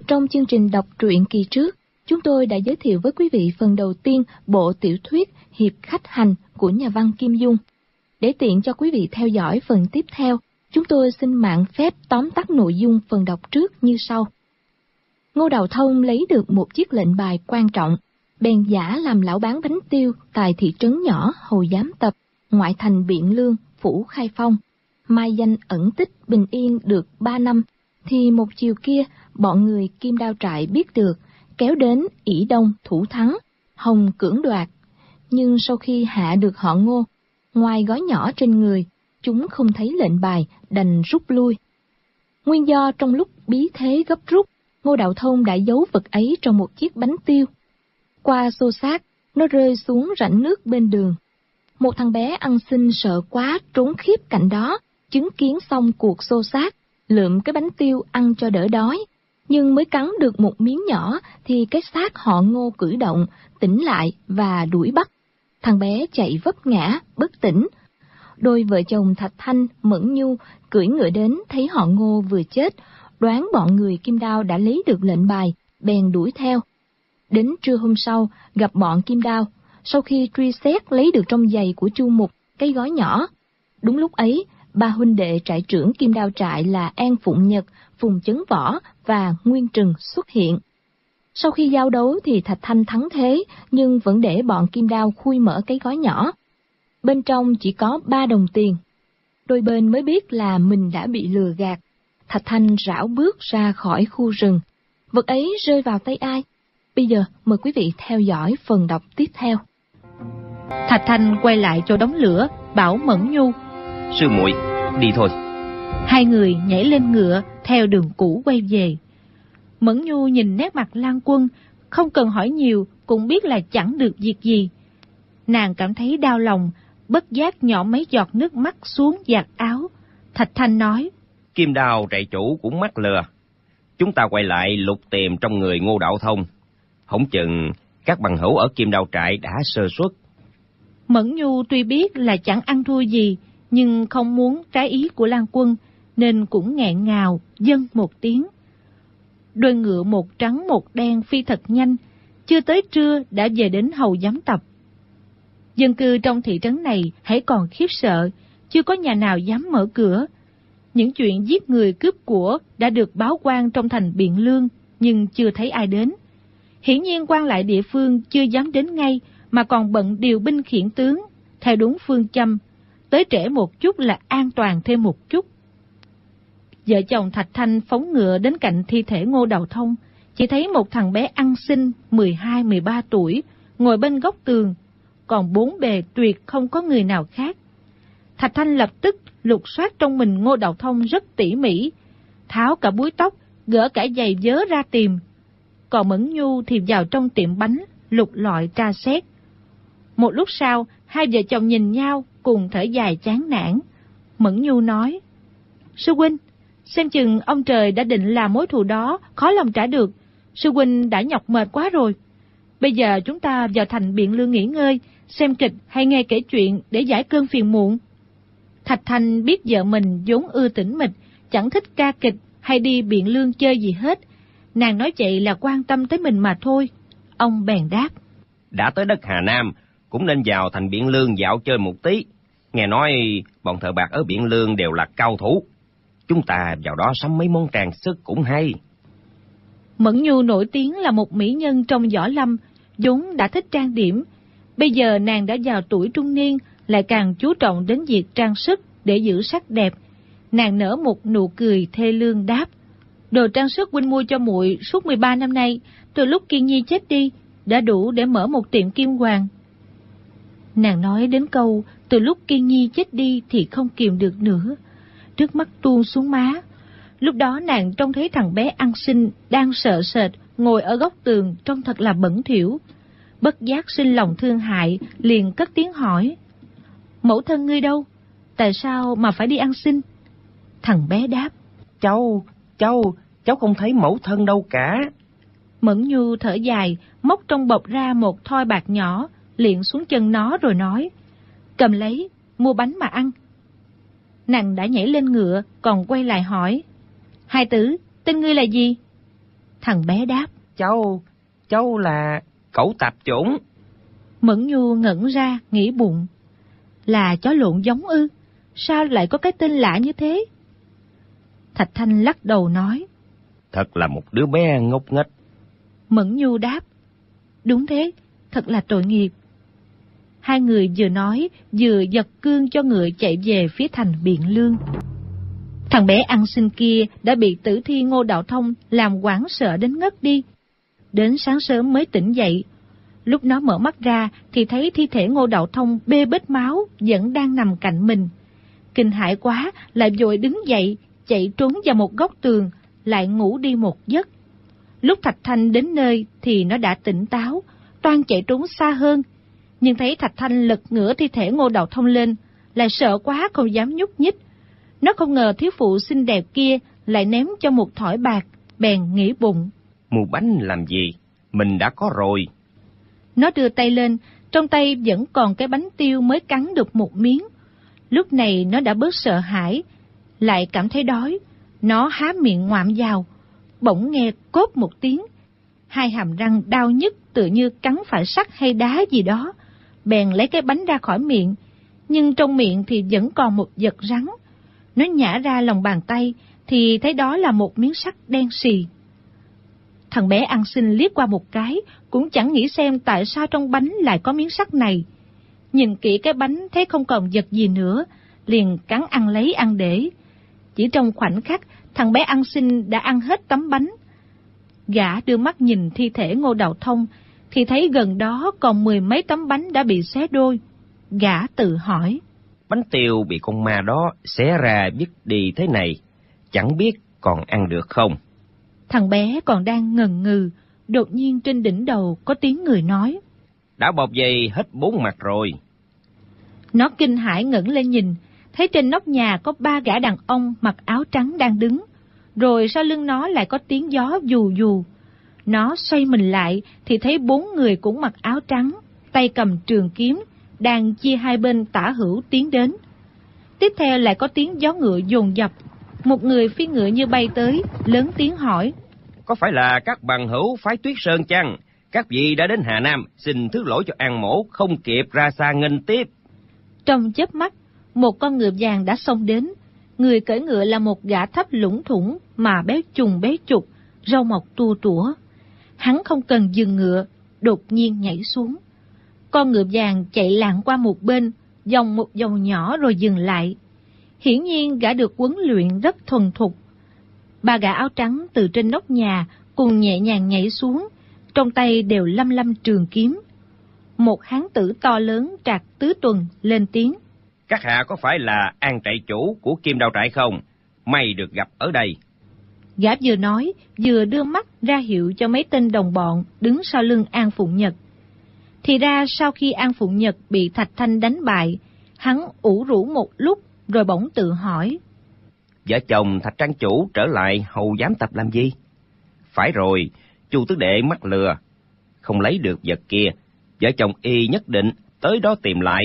Trong chương trình đọc truyện kỳ trước, chúng tôi đã giới thiệu với quý vị phần đầu tiên bộ tiểu thuyết Hiệp Khách Hành của nhà văn Kim Dung. Để tiện cho quý vị theo dõi phần tiếp theo, chúng tôi xin mạn phép tóm tắt nội dung phần đọc trước như sau. Ngô Đào Thông lấy được một chiếc lệnh bài quan trọng, bèn giả làm lão bán bánh tiêu tại thị trấn nhỏ Hầu Giám Tập, ngoại thành Biện Lương, phủ Khai Phong. Mai danh ẩn tích bình yên được 3 năm, thì một chiều kia bọn người Kim Đao Trại biết được, kéo đến ỷ đông thủ thắng, hòng cưỡng đoạt. Nhưng sau khi hạ được họ Ngô, ngoài gói nhỏ trên người, chúng không thấy lệnh bài, đành rút lui. Nguyên do trong lúc bí thế gấp rút, Ngô Đạo Thông đã giấu vật ấy trong một chiếc bánh tiêu. Qua xô xát, nó rơi xuống rãnh nước bên đường. Một thằng bé ăn xin sợ quá trốn khiếp cạnh đó, chứng kiến xong cuộc xô xát, lượm cái bánh tiêu ăn cho đỡ đói. Nhưng mới cắn được một miếng nhỏ thì cái xác họ Ngô cử động, tỉnh lại và đuổi bắt. Thằng bé chạy vấp ngã, bất tỉnh. Đôi vợ chồng Thạch Thanh, Mẫn Nhu cưỡi ngựa đến thấy họ Ngô vừa chết, đoán bọn người Kim Đao đã lấy được lệnh bài, bèn đuổi theo. Đến trưa hôm sau, gặp bọn Kim Đao, sau khi truy xét lấy được trong giày của Chu Mục cái gói nhỏ. Đúng lúc ấy, ba huynh đệ trại trưởng Kim Đao trại là An Phụng Nhật, Phùng Chấn Võ và Nguyên Trừng xuất hiện. Sau khi giao đấu thì Thạch Thanh thắng thế, nhưng vẫn để bọn Kim Đao khui mở cái gói nhỏ. Bên trong chỉ có 3 đồng tiền. Đôi bên mới biết là mình đã bị lừa gạt. Thạch Thanh rảo bước ra khỏi khu rừng. Vật ấy rơi vào tay ai? Bây giờ mời quý vị theo dõi phần đọc tiếp theo. Thạch Thanh quay lại chỗ đống lửa, bảo Mẫn Nhu: Sư muội, đi thôi. Hai người nhảy lên ngựa, theo đường cũ quay về. Mẫn Nhu nhìn nét mặt Lan Quân, không cần hỏi nhiều cũng biết là chẳng được việc gì. Nàng cảm thấy đau lòng, bất giác nhỏ mấy giọt nước mắt xuống giặt áo. Thạch Thanh nói: Kim Đao trại chủ cũng mắc lừa. Chúng ta quay lại lục tìm trong người Ngô Đạo Thông. Hổng chừng các bằng hữu ở Kim Đao trại đã sơ suất. Mẫn Nhu tuy biết là chẳng ăn thua gì, nhưng không muốn trái ý của Lan Quân, nên cũng nghẹn ngào dâng một tiếng. Đôi ngựa một trắng một đen phi thật nhanh, chưa tới trưa đã về đến Hầu Giám Tập. Dân cư trong thị trấn này hãy còn khiếp sợ, chưa có nhà nào dám mở cửa. Những chuyện giết người cướp của đã được báo quan trong thành Biện Lương, nhưng chưa thấy ai đến. Hiển nhiên quan lại địa phương chưa dám đến ngay, mà còn bận điều binh khiển tướng, theo đúng phương châm, tới trễ một chút là an toàn thêm một chút. Vợ chồng Thạch Thanh phóng ngựa đến cạnh thi thể Ngô Đào Thông, chỉ thấy một thằng bé ăn xin 12-13 tuổi, ngồi bên góc tường, còn bốn bề tuyệt không có người nào khác. Thạch Thanh lập tức lục soát trong mình Ngô Đào Thông rất tỉ mỉ, tháo cả búi tóc, gỡ cả giày vớ ra tìm. Còn Mẫn Nhu thì vào trong tiệm bánh, lục lọi tra xét. Một lúc sau, hai vợ chồng nhìn nhau cùng thở dài chán nản. Mẫn Nhu nói: Sư huynh, xem chừng ông trời đã định làm mối thù đó khó lòng trả được. Sư huynh đã nhọc mệt quá rồi. Bây giờ chúng ta vào thành Biện Lương nghỉ ngơi, xem kịch hay nghe kể chuyện để giải cơn phiền muộn. Thạch Thanh biết vợ mình vốn ưa tĩnh mịch, chẳng thích ca kịch hay đi Biện Lương chơi gì hết. Nàng nói vậy là quan tâm tới mình mà thôi. Ông bèn đáp: Đã tới đất Hà Nam, cũng nên vào thành Biện Lương dạo chơi một tí. Nghe nói bọn thợ bạc ở Biện Lương đều là cao thủ. Chúng ta vào đó sắm mấy món trang sức cũng hay. Mẫn Nhu nổi tiếng là một mỹ nhân trong võ lâm, vốn đã thích trang điểm. Bây giờ nàng đã vào tuổi trung niên, lại càng chú trọng đến việc trang sức để giữ sắc đẹp. Nàng nở một nụ cười thê lương đáp: Đồ trang sức huynh mua cho muội suốt 13 năm nay, từ lúc Kiên Nhi chết đi, đã đủ để mở một tiệm kim hoàng. Nàng nói đến câu từ lúc Kiên Nhi chết đi thì không kìm được nữa, nước mắt tuôn xuống má. Lúc đó nàng trông thấy thằng bé ăn xin đang sợ sệt ngồi ở góc tường, trông thật là bẩn thỉu. Bất giác sinh lòng thương hại, liền cất tiếng hỏi: Mẫu thân ngươi đâu? Tại sao mà phải đi ăn xin? Thằng bé đáp: Cháu không thấy mẫu thân đâu cả. Mẫn Nhu thở dài, móc trong bọc ra một thoi bạc nhỏ, liệng xuống chân nó rồi nói: Cầm lấy, mua bánh mà ăn. Nàng đã nhảy lên ngựa, còn quay lại hỏi: Hai tử, tên ngươi là gì? Thằng bé đáp: Cháu là cẩu tạp chủng. Mẫn Nhu ngẩn ra nghĩ bụng, là chó lộn giống ư? Sao lại có cái tên lạ như thế? Thạch Thanh lắc đầu nói: Thật là một đứa bé ngốc nghếch. Mẫn Nhu đáp: Đúng thế, thật là tội nghiệp. Hai người vừa nói vừa giật cương cho ngựa chạy về phía thành Biện Lương. Thằng bé ăn xin kia đã bị tử thi Ngô Đạo Thông làm hoảng sợ đến ngất đi. Đến sáng sớm mới tỉnh dậy. Lúc nó mở mắt ra thì thấy thi thể Ngô Đạo Thông bê bết máu vẫn đang nằm cạnh mình. Kinh hãi quá, lại vội đứng dậy, chạy trốn vào một góc tường, lại ngủ đi một giấc. Lúc Thạch Thanh đến nơi thì nó đã tỉnh táo, toan chạy trốn xa hơn. Nhưng thấy Thạch Thanh lật ngửa thi thể Ngô Đạo Thông lên, lại sợ quá không dám nhúc nhích. Nó không ngờ thiếu phụ xinh đẹp kia lại ném cho một thỏi bạc, bèn nghĩ bụng: Mua bánh làm gì? Mình đã có rồi. Nó đưa tay lên, trong tay vẫn còn cái bánh tiêu mới cắn được một miếng. Lúc này nó đã bớt sợ hãi, lại cảm thấy đói. Nó há miệng ngoạm vào, bỗng nghe cốp một tiếng. Hai hàm răng đau nhức tựa như cắn phải sắt hay đá gì đó. Bèn lấy cái bánh ra khỏi miệng, nhưng trong miệng thì vẫn còn một vật rắn. Nó nhả ra lòng bàn tay thì thấy đó là một miếng sắt đen xì. Thằng bé ăn xin liếc qua một cái, cũng chẳng nghĩ xem tại sao trong bánh lại có miếng sắt này. Nhìn kỹ cái bánh thấy không còn vật gì nữa, liền cắn ăn lấy ăn để. Chỉ trong khoảnh khắc, thằng bé ăn xin đã ăn hết tấm bánh. Gã đưa mắt nhìn thi thể Ngô Đạo Thông, thì thấy gần đó còn 10 mấy tấm bánh đã bị xé đôi. Gã tự hỏi: Bánh tiêu bị con ma đó xé ra vứt đi thế này, chẳng biết còn ăn được không? Thằng bé còn đang ngần ngừ, đột nhiên trên đỉnh đầu có tiếng người nói: Đã bọc dây hết 4 mặt rồi. Nó kinh hãi ngẩng lên nhìn, thấy trên nóc nhà có 3 gã đàn ông mặc áo trắng đang đứng, rồi sau lưng nó lại có tiếng gió dù dù. Nó xoay mình lại thì thấy 4 người cũng mặc áo trắng, tay cầm trường kiếm, đang chia hai bên tả hữu tiến đến. Tiếp theo lại có tiếng gió ngựa dồn dập. Một người phi ngựa như bay tới, lớn tiếng hỏi: Có phải là các bằng hữu phái Tuyết Sơn chăng? Các vị đã đến Hà Nam, xin thứ lỗi cho An Mỗ không kịp ra xa nghênh tiếp. Trong chớp mắt, một con ngựa vàng đã xông đến. Người cưỡi ngựa là một gã thấp lủng thủng mà béo trùng béo chục, râu mọc tua tủa. Hắn không cần dừng ngựa, đột nhiên nhảy xuống. Con ngựa vàng chạy lạng qua một bên, vòng một vòng nhỏ rồi dừng lại. Hiển nhiên gã được huấn luyện rất thuần thục. 3 gã áo trắng từ trên nóc nhà cùng nhẹ nhàng nhảy xuống, trong tay đều lăm lăm trường kiếm. Một hán tử to lớn trạc tứ tuần lên tiếng: Các hạ có phải là An trại chủ của Kim Đao trại không? May được gặp ở đây. Gã vừa nói vừa đưa mắt ra hiệu cho mấy tên đồng bọn đứng sau lưng An Phụng Nhật. Thì ra sau khi An Phụng Nhật bị Thạch Thanh đánh bại, hắn ủ rũ một lúc rồi bỗng tự hỏi: Vợ chồng Thạch trang chủ trở lại hầu giám tập làm gì? Phải rồi, Chu tứ đệ mắc lừa, không lấy được vật kia, vợ chồng y nhất định tới đó tìm lại.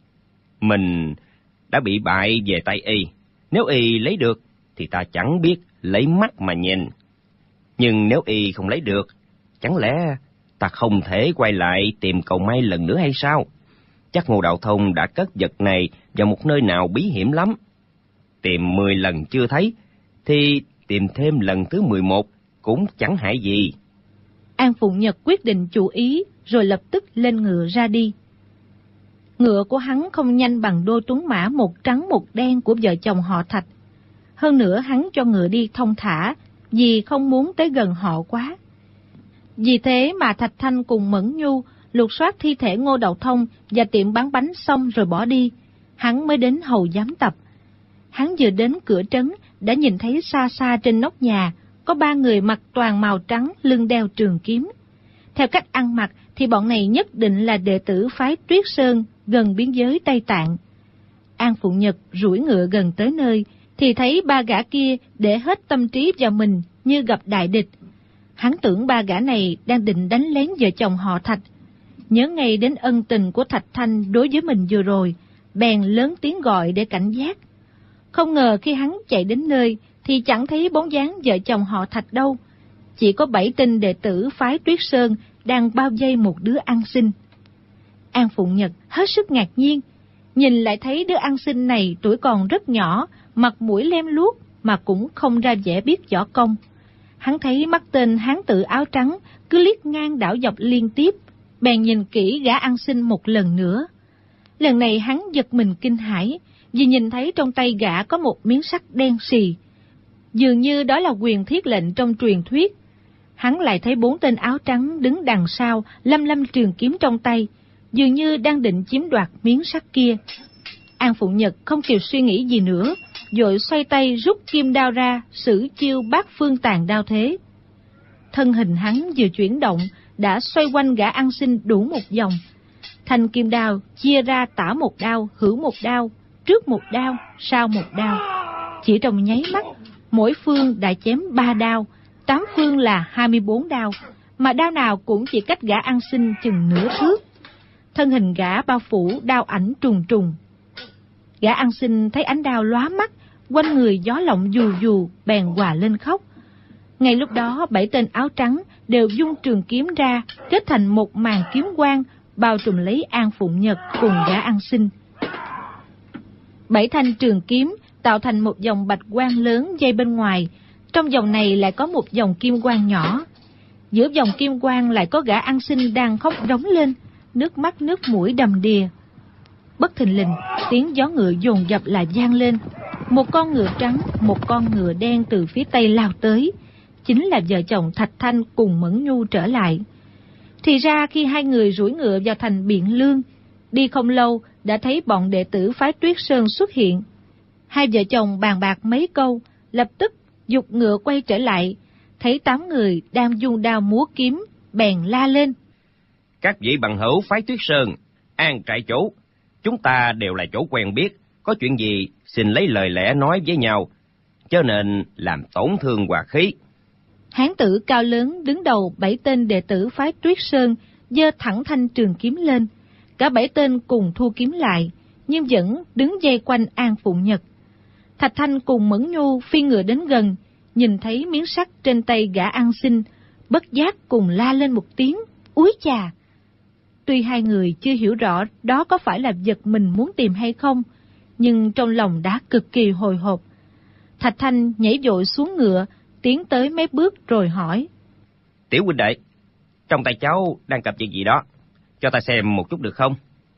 Mình đã bị bại về tay y, nếu y lấy được thì ta chẳng biết lấy mắt mà nhìn. Nhưng nếu y không lấy được, chẳng lẽ ta không thể quay lại tìm cầu may lần nữa hay sao? Chắc Ngô Đạo Thông đã cất vật này vào một nơi nào bí hiểm lắm. Tìm 10 lần chưa thấy, thì tìm thêm lần thứ 11 cũng chẳng hại gì. An Phụng Nhật quyết định chủ ý, rồi lập tức lên ngựa ra đi. Ngựa của hắn không nhanh bằng đôi tuấn mã một trắng một đen của vợ chồng họ Thạch. Hơn nữa hắn cho ngựa đi thông thả, vì không muốn tới gần họ quá. Vì thế mà Thạch Thanh cùng Mẫn Nhu lục soát thi thể Ngô Đạo Thông và tiệm bán bánh xong rồi bỏ đi, hắn mới đến hầu giám tập. Hắn vừa đến cửa trấn đã nhìn thấy xa xa trên nóc nhà có 3 người mặc toàn màu trắng, lưng đeo trường kiếm. Theo cách ăn mặc thì bọn này nhất định là đệ tử phái Tuyết Sơn gần biên giới Tây Tạng. An Phụng Nhật duỗi ngựa gần tới nơi thì thấy 3 gã kia để hết tâm trí vào mình như gặp đại địch. Hắn tưởng 3 gã này đang định đánh lén vợ chồng họ Thạch. Nhớ ngay đến ân tình của Thạch Thanh đối với mình vừa rồi, bèn lớn tiếng gọi để cảnh giác. Không ngờ khi hắn chạy đến nơi thì chẳng thấy bóng dáng vợ chồng họ Thạch đâu. chỉ có 7 tên đệ tử phái Tuyết Sơn đang bao vây một đứa ăn xin. An Phụng Nhật hết sức ngạc nhiên, nhìn lại thấy đứa ăn xin này tuổi còn rất nhỏ, mặt mũi lem luốc mà cũng không ra vẻ biết võ công. Hắn thấy mắt tên hán tử áo trắng cứ liếc ngang đảo dọc liên tiếp, bèn nhìn kỹ gã ăn xin một lần nữa. Lần này hắn giật mình kinh hãi, vì nhìn thấy trong tay gã có một miếng sắt đen xì. Dường như đó là quyền thiết lệnh trong truyền thuyết. Hắn lại thấy 4 tên áo trắng đứng đằng sau, lăm lăm trường kiếm trong tay, dường như đang định chiếm đoạt miếng sắt kia. An Phụng Nhật không kịp suy nghĩ gì nữa, vội xoay tay rút kim đao ra, sử chiêu bát phương tàn đao thế. Thân hình hắn vừa chuyển động, đã xoay quanh gã ăn xin đủ một vòng. Thanh kim đao chia ra tả một đao, hữu một đao, trước một đao, sau một đao. Chỉ trong nháy mắt, mỗi phương đã chém 3 đao, 8 phương là 24 đao, mà đao nào cũng chỉ cách gã ăn xin chừng nửa thước. Thân hình gã bao phủ đao ảnh trùng trùng. Gã ăn xin thấy ánh đao lóa mắt, quanh người gió lộng dù dù, bèn hòa lên khóc. Ngay lúc đó 7 tên áo trắng đều vung trường kiếm ra, kết thành một màn kiếm quang, bao trùm lấy An Phụng Nhật cùng gã ăn xin. 7 thanh trường kiếm tạo thành một dòng bạch quang lớn dây bên ngoài, trong dòng này lại có một dòng kim quang nhỏ. Giữa dòng kim quang lại có gã ăn xin đang khóc rống lên, nước mắt nước mũi đầm đìa. Bất thình lình, tiếng gió ngựa dồn dập lại vang lên. Một con ngựa trắng, một con ngựa đen từ phía tây lao tới, chính là vợ chồng Thạch Thanh cùng Mẫn Nhu trở lại. Thì ra khi hai người rủi ngựa vào thành Biện Lương, đi không lâu đã thấy bọn đệ tử phái Tuyết Sơn xuất hiện. Hai vợ chồng bàn bạc mấy câu, lập tức giục ngựa quay trở lại, thấy 8 người đang dung đao múa kiếm, bèn la lên: Các vị bằng hữu phái Tuyết Sơn, An trại chủ, chúng ta đều là chỗ quen biết, có chuyện gì xin lấy lời lẽ nói với nhau, chớ nên làm tổn thương hòa khí. Hán tử cao lớn đứng đầu 7 tên đệ tử phái Tuyết Sơn giơ thẳng thanh trường kiếm lên. Cả 7 tên cùng thu kiếm lại, nhưng vẫn đứng vây quanh An Phụng Nhật. Thạch Thanh cùng Mẫn Nhu phi ngựa đến gần, nhìn thấy miếng sắt trên tay gã ăn xin, bất giác cùng la lên một tiếng: úi chà! Tuy hai người chưa hiểu rõ đó có phải là vật mình muốn tìm hay không, nhưng trong lòng đã cực kỳ hồi hộp. Thạch Thanh nhảy vội xuống ngựa, tiến tới mấy bước rồi hỏi: Tiểu huynh đệ, trong tay cháu đang cầm chuyện gì đó, cho ta xem một chút được không?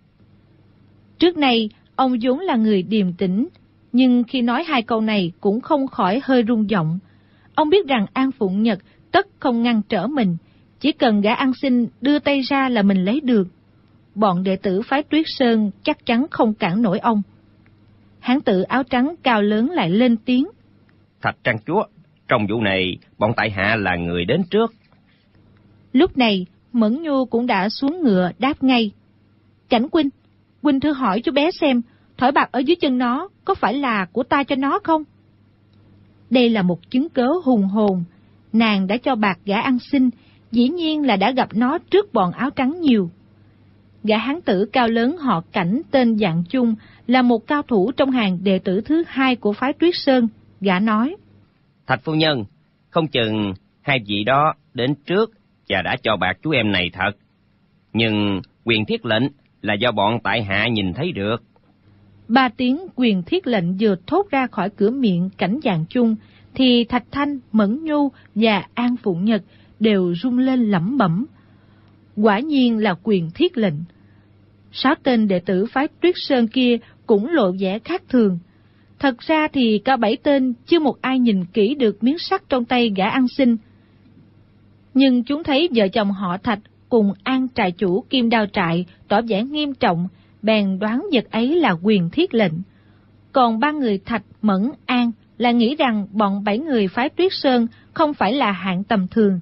Trước này, ông vốn là người điềm tĩnh, nhưng khi nói 2 câu này cũng không khỏi hơi rung giọng. Ông biết rằng An Phụng Nhật tất không ngăn trở mình, chỉ cần gã ăn xin đưa tay ra là mình lấy được. Bọn đệ tử phái Tuyết Sơn chắc chắn không cản nổi ông. Hán tử áo trắng cao lớn lại lên tiếng: Thạch trang chúa, trong vụ này bọn tại hạ là người đến trước. Lúc này Mẫn Nhu cũng đã xuống ngựa đáp ngay: Cảnh huynh, huynh thử hỏi chú bé xem, thỏi bạc ở dưới chân nó có phải là của ta cho nó không? Đây là một chứng cớ hùng hồn. Nàng đã cho bạc gã ăn xin, dĩ nhiên là đã gặp nó trước bọn áo trắng nhiều. Gã hán tử cao lớn họ Cảnh tên Dạng Chung là một cao thủ trong hàng đệ tử thứ 2 của phái Tuyết Sơn. Gã nói: Thạch phu nhân, không chừng hai vị đó đến trước và đã cho bạc chú em này thật, nhưng quyền thiết lệnh là do bọn tại hạ nhìn thấy được. 3 tiếng quyền thiết lệnh vừa thốt ra khỏi cửa miệng Cảnh Dạng Chung, thì Thạch Thanh, Mẫn Nhu và An Phụng Nhật đều rung lên lẩm bẩm: quả nhiên là quyền thiết lệnh. 6 tên đệ tử phái Tuyết Sơn kia cũng lộ vẻ khác thường. Thật ra thì cả 7 tên chưa một ai nhìn kỹ được miếng sắt trong tay gã ăn xin. Nhưng chúng thấy vợ chồng họ Thạch cùng An trại chủ Kim Đao trại tỏ vẻ nghiêm trọng, bèn đoán vật ấy là quyền thiết lệnh. Còn 3 người Thạch, Mẫn, An là nghĩ rằng bọn 7 người phái Tuyết Sơn không phải là hạng tầm thường.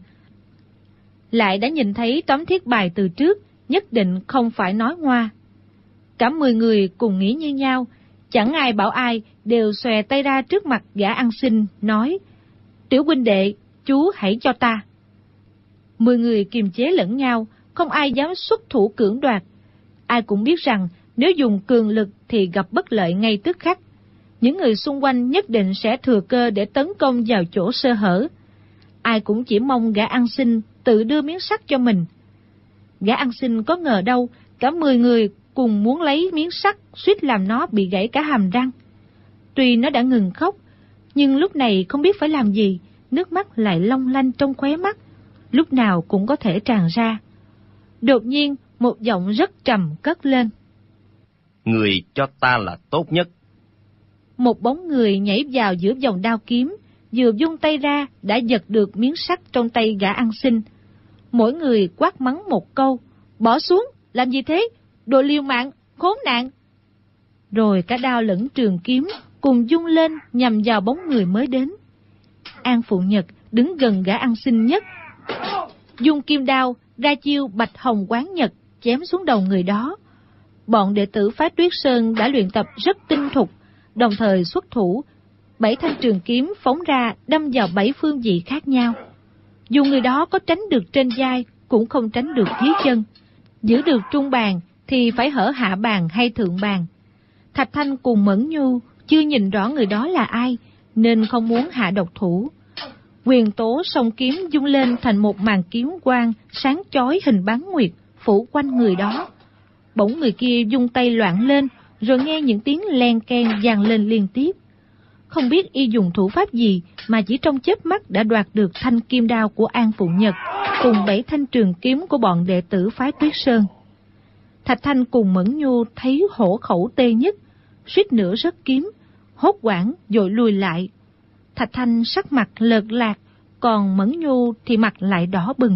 Lại đã nhìn thấy tấm thiết bài từ trước, nhất định không phải nói ngoa. Cả 10 người cùng nghĩ như nhau, chẳng ai bảo ai, đều xòe tay ra trước mặt gã ăn xin, nói: Tiểu huynh đệ, chú hãy cho ta. 10 người kiềm chế lẫn nhau, không ai dám xuất thủ cưỡng đoạt. Ai cũng biết rằng nếu dùng cường lực thì gặp bất lợi ngay tức khắc. Những người xung quanh nhất định sẽ thừa cơ để tấn công vào chỗ sơ hở. ai cũng chỉ mong gã ăn xin tự đưa miếng sắt cho mình. Gã ăn xin có ngờ đâu, cả 10 người cùng muốn lấy miếng sắt, suýt làm nó bị gãy cả hàm răng. Tuy nó đã ngừng khóc, nhưng lúc này không biết phải làm gì, nước mắt lại long lanh trong khóe mắt, lúc nào cũng có thể tràn ra. Đột nhiên, một giọng rất trầm cất lên. Người cho ta là tốt nhất. Một bóng người nhảy vào giữa vòng đao kiếm, vừa vung tay ra đã giật được miếng sắt trong tay gã ăn xin. Mỗi người quát mắng một câu, bỏ xuống, làm gì thế, đồ liều mạng, khốn nạn. Rồi cả đao lẫn trường kiếm cùng vung lên nhằm vào bóng người mới đến. An Phụ Nhật đứng gần gã ăn xin nhất, dùng kim đao ra chiêu Bạch Hồng Quán Nhật chém xuống đầu người đó. Bọn đệ tử phái Tuyết Sơn đã luyện tập rất tinh thục, đồng thời xuất thủ, 7 thanh trường kiếm phóng ra đâm vào 7 phương vị khác nhau. Dù người đó có tránh được trên vai cũng không tránh được dưới chân, giữ được trung bàn thì phải hở hạ bàn hay thượng bàn. Thạch Thanh cùng Mẫn Nhu chưa nhìn rõ người đó là ai nên không muốn hạ độc thủ. Quyền tố song kiếm dung lên thành một màn kiếm quang sáng chói hình bán nguyệt phủ quanh người đó. Bỗng người kia dung tay loạn lên, rồi nghe những tiếng len keng vang lên liên tiếp. Không biết y dùng thủ pháp gì mà chỉ trong chớp mắt đã đoạt được thanh kim đao của An Phụ Nhật cùng 7 thanh trường kiếm của bọn đệ tử phái Tuyết Sơn. Thạch Thanh cùng Mẫn Nhu thấy hổ khẩu tê nhất, suýt nữa rớt kiếm, hốt hoảng vội lùi lại. Thạch Thanh sắc mặt lợt lạc, còn Mẫn Nhu thì mặt lại đỏ bừng.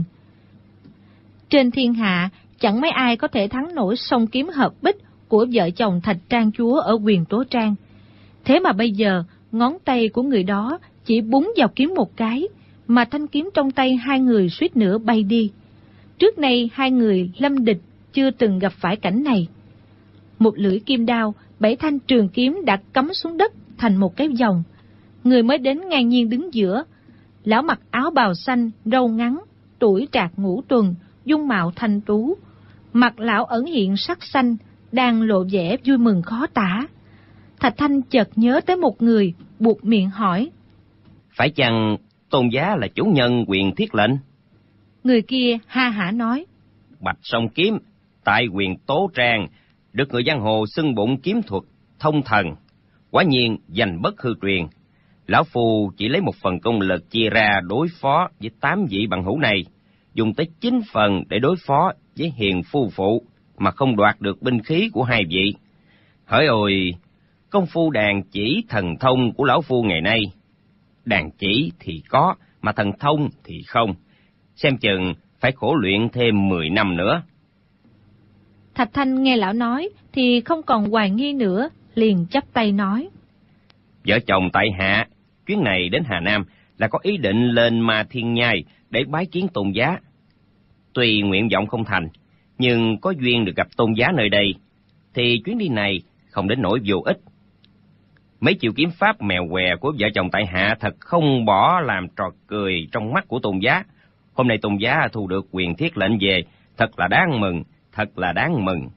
Trên thiên hạ chẳng mấy ai có thể thắng nổi song kiếm hợp bích của vợ chồng Thạch Trang Chúa ở Quyền Tố Trang. Thế mà bây giờ ngón tay của người đó chỉ búng vào kiếm một cái, mà thanh kiếm trong tay hai người suýt nữa bay đi. Trước nay hai người lâm địch chưa từng gặp phải cảnh này. Một lưỡi kim đao, 7 thanh trường kiếm đã cắm xuống đất thành một cái vòng. Người mới đến ngang nhiên đứng giữa. Lão mặc áo bào xanh, râu ngắn, tuổi trạc ngũ tuần, dung mạo thanh tú. Mặt lão ẩn hiện sắc xanh, đang lộ vẻ vui mừng khó tả. Thạch Thanh chợt nhớ tới một người, buộc miệng hỏi. Phải chăng Tôn giá là chủ nhân Quyền Thiết Lệnh? Người kia ha hả nói. Bạch song kiếm, tại Quyền Tố Trang, được người giang hồ xưng bụng kiếm thuật thông thần, quả nhiên danh bất hư truyền. Lão Phu chỉ lấy 1 phần công lực chia ra đối phó với 8 vị bằng hữu này, dùng tới 9 phần để đối phó với hiền phu phụ, mà không đoạt được binh khí của 2 vị. Hỡi ôi, công phu đàn chỉ thần thông của lão Phu ngày nay, đàn chỉ thì có, mà thần thông thì không. Xem chừng phải khổ luyện thêm 10 năm nữa. Thạch Thanh nghe lão nói thì không còn hoài nghi nữa, liền chắp tay nói. Vợ chồng tại hạ, chuyến này đến Hà Nam là có ý định lên Ma Thiên Nhai để bái kiến Tôn giá. Tuy nguyện vọng không thành, nhưng có duyên được gặp Tôn giá nơi đây, thì chuyến đi này không đến nỗi vô ích. Mấy chiêu kiếm pháp mèo què của vợ chồng tại hạ thật không bỏ làm trò cười trong mắt của Tôn giá. Hôm nay Tôn giá thu được Quyền Thiết Lệnh về, thật là đáng mừng, thật là đáng mừng.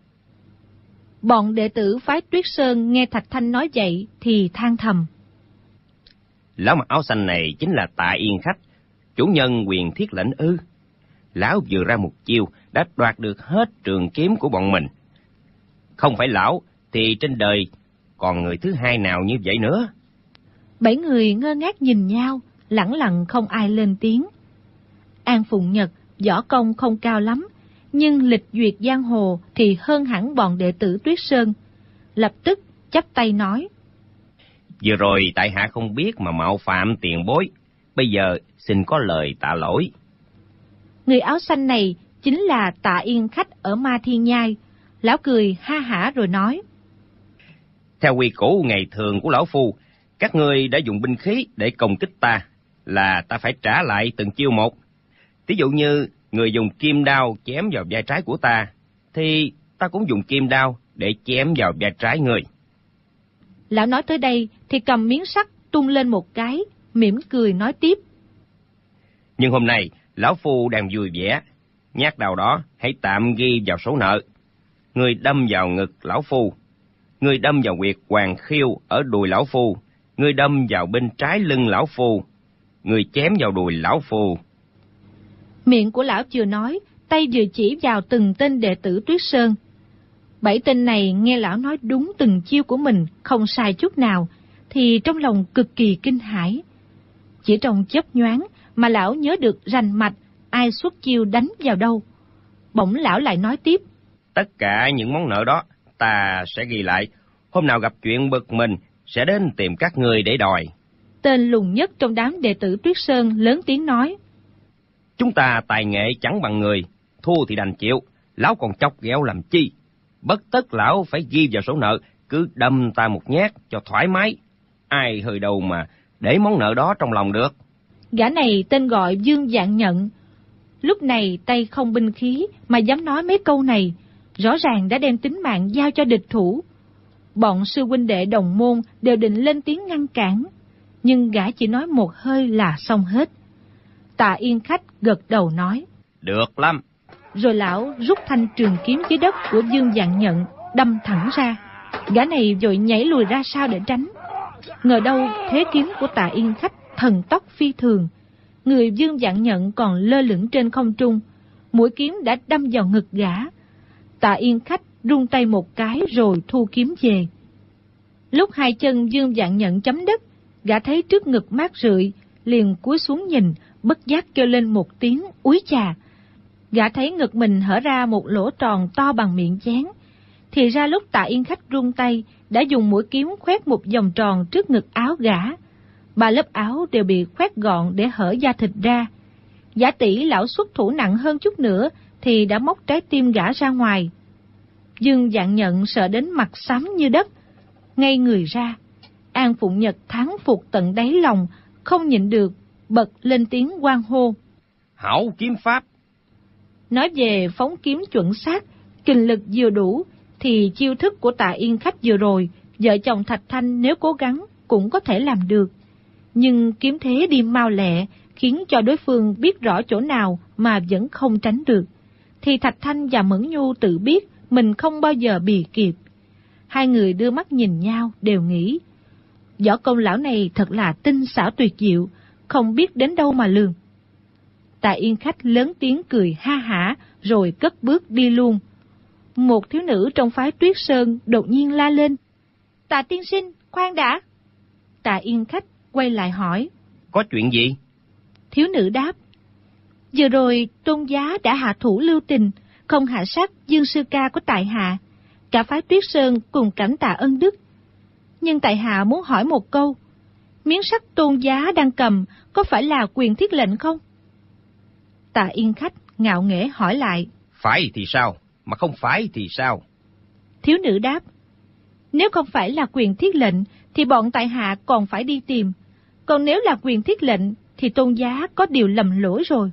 Bọn đệ tử phái Tuyết Sơn nghe Thạch Thanh nói vậy thì than thầm. Lão mặc áo xanh này chính là Tạ Yên Khách, chủ nhân Quyền Thiết Lệnh ư? Lão vừa ra một chiêu đã đoạt được hết trường kiếm của bọn mình. Không phải lão thì trên đời còn người thứ hai nào như vậy nữa? 7 người ngơ ngác nhìn nhau, lẳng lặng không ai lên tiếng. An Phụng Nhật võ công không cao lắm, nhưng lịch duyệt giang hồ thì hơn hẳn bọn đệ tử Tuyết Sơn. Lập tức chắp tay nói. Vừa rồi tại hạ không biết mà mạo phạm tiền bối, bây giờ xin có lời tạ lỗi. Người áo xanh này chính là Tạ Yên Khách ở Ma Thiên Nhai. Lão cười ha hả rồi nói. Theo quy củ ngày thường của lão Phu, các ngươi đã dùng binh khí để công kích ta, là ta phải trả lại từng chiêu một. Ví dụ như người dùng kim đao chém vào vai trái của ta, thì ta cũng dùng kim đao để chém vào vai trái người. Lão nói tới đây thì cầm miếng sắt tung lên một cái, mỉm cười nói tiếp. Nhưng hôm nay, lão Phu đang vui vẻ, nhát đao đó hãy tạm ghi vào số nợ. Người đâm vào ngực lão Phu, người đâm vào huyệt Hoàng Khiêu ở đùi lão Phu, người đâm vào bên trái lưng lão Phu, người chém vào đùi lão phù. Miệng của lão vừa nói, tay vừa chỉ vào từng tên đệ tử Tuyết Sơn. 7 tên này nghe lão nói đúng từng chiêu của mình, không sai chút nào, thì trong lòng cực kỳ kinh hãi. Chỉ trong chớp nhoáng mà lão nhớ được rành mạch ai xuất chiêu đánh vào đâu. Bỗng lão lại nói tiếp: Tất cả những món nợ đó ta sẽ ghi lại, hôm nào gặp chuyện bực mình sẽ đến tìm các người để đòi. Tên lùn nhất trong đám đệ tử Tuyết Sơn lớn tiếng nói: Chúng ta tài nghệ chẳng bằng người, thua thì đành chịu, lão còn chọc ghẹo làm chi? Bất tất lão phải ghi vào sổ nợ, cứ đâm ta một nhát cho thoải mái. Ai hơi đầu mà để món nợ đó trong lòng được. Gã này tên gọi Dương Dạng Nhận. Lúc này tay không binh khí mà dám nói mấy câu này, rõ ràng đã đem tính mạng giao cho địch thủ. Bọn sư huynh đệ đồng môn đều định lên tiếng ngăn cản, nhưng gã chỉ nói một hơi là xong hết. Tạ Yên Khách gật đầu nói: Được lắm. Rồi lão rút thanh trường kiếm dưới đất của Dương Dạng Nhận, đâm thẳng ra. Gã này vội nhảy lùi ra sau để tránh. Ngờ đâu thế kiếm của Tạ Yên Khách thần tốc phi thường, người Dương Dạng Nhận còn lơ lửng trên không trung, mũi kiếm đã đâm vào ngực gã. Tạ Yên Khách rung tay một cái rồi thu kiếm về. Lúc hai chân Dương Dạng Nhận chấm đất, gã thấy trước ngực mát rượi, liền cúi xuống nhìn, bất giác kêu lên một tiếng úi chà. Gã thấy ngực mình hở ra một lỗ tròn to bằng miệng chén. Thì ra lúc Tạ Yên Khách rung tay, đã dùng mũi kiếm khoét một vòng tròn trước ngực áo gã. 3 lớp áo đều bị khoét gọn để hở da thịt ra. Giả tỷ lão xuất thủ nặng hơn chút nữa thì đã móc trái tim gã ra ngoài. Dương Dạng Nhận sợ đến mặt xám như đất, ngay người ra. An Phụng Nhật thán phục tận đáy lòng, không nhịn được, bật lên tiếng hoan hô: Hảo kiếm pháp! Nói về phóng kiếm chuẩn xác, kình lực vừa đủ, thì chiêu thức của Tạ Yên Khách vừa rồi, vợ chồng Thạch Thanh nếu cố gắng cũng có thể làm được. Nhưng kiếm thế đi mau lẹ, khiến cho đối phương biết rõ chỗ nào mà vẫn không tránh được. Thì Thạch Thanh và Mẫn Nhu tự biết mình không bao giờ bì kịp. Hai người đưa mắt nhìn nhau đều nghĩ: võ công lão này thật là tinh xảo tuyệt diệu, không biết đến đâu mà lường. Tạ Yên Khách lớn tiếng cười ha hả rồi cất bước đi luôn. Một thiếu nữ trong phái Tuyết Sơn đột nhiên la lên: Tạ tiên sinh, khoan đã! Tạ Yên Khách quay lại hỏi: Có chuyện gì? Thiếu nữ đáp: Vừa rồi Tôn giá đã hạ thủ lưu tình, không hạ sát Dương sư ca của tại hạ. Cả phái Tuyết Sơn cùng cảm tạ ân đức. Nhưng tại hạ muốn hỏi một câu, miếng sắt Tôn giá đang cầm có phải là quyền thiết lệnh không? Tạ Yên Khách ngạo nghễ hỏi lại: Phải thì sao, mà không phải thì sao? Thiếu nữ đáp: Nếu không phải là quyền thiết lệnh thì bọn tại hạ còn phải đi tìm, còn nếu là quyền thiết lệnh thì Tôn giá có điều lầm lỗi rồi.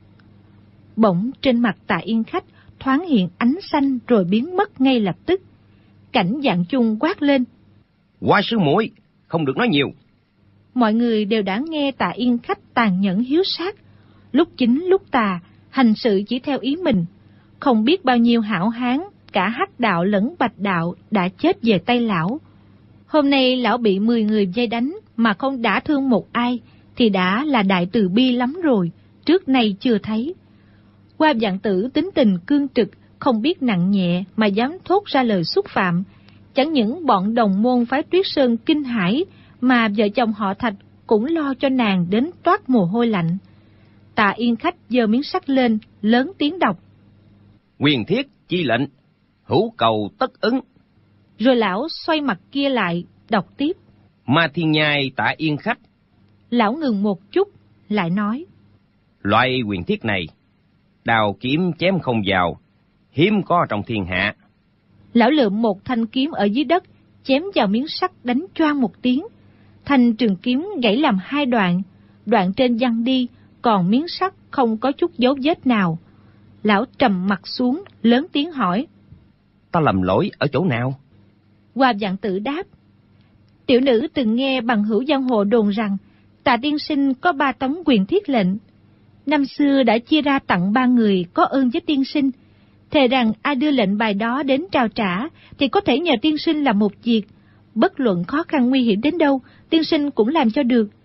Bỗng trên mặt Tạ Yên Khách thoáng hiện ánh xanh rồi biến mất ngay lập tức. Cảnh Dạng Chung quát lên: Qua sư muội, không được nói nhiều. Mọi người đều đã nghe Tạ Yên Khách tàn nhẫn hiếu sát, lúc chính lúc tà, hành sự chỉ theo ý mình. Không biết bao nhiêu hảo hán, cả Hắc đạo lẫn Bạch đạo đã chết về tay lão. Hôm nay lão bị 10 người vây đánh mà không đả thương một ai, thì đã là đại từ bi lắm rồi, trước nay chưa thấy. Qua Vạn Tử tính tình cương trực, không biết nặng nhẹ mà dám thốt ra lời xúc phạm. Chẳng những bọn đồng môn phái Tuyết Sơn kinh hãi, mà vợ chồng họ Thạch cũng lo cho nàng đến toát mồ hôi lạnh. Tạ Yên Khách giơ miếng sắt lên, lớn tiếng đọc: Quyền thiết chi lệnh, hữu cầu tất ứng. Rồi lão xoay mặt kia lại, đọc tiếp: Ma Thiên Nhai Tạ Yên Khách. Lão ngừng một chút, lại nói: Loại quyền thiết này, đào kiếm chém không vào, hiếm có trong thiên hạ. Lão lượm một thanh kiếm ở dưới đất, chém vào miếng sắt đánh choang một tiếng. Thanh trường kiếm gãy làm 2 đoạn, đoạn trên văng đi, còn miếng sắt không có chút dấu vết nào. Lão trầm mặt xuống, lớn tiếng hỏi: Ta lầm lỗi ở chỗ nào? Hoa Vạn Tử đáp: Tiểu nữ từng nghe bằng hữu giang hồ đồn rằng Tạ tiên sinh có 3 tấm quyền thiết lệnh. Năm xưa đã chia ra tặng 3 người có ơn với tiên sinh, thề rằng ai đưa lệnh bài đó đến trao trả thì có thể nhờ tiên sinh làm một việc, bất luận khó khăn nguy hiểm đến đâu, tiên sinh cũng làm cho được.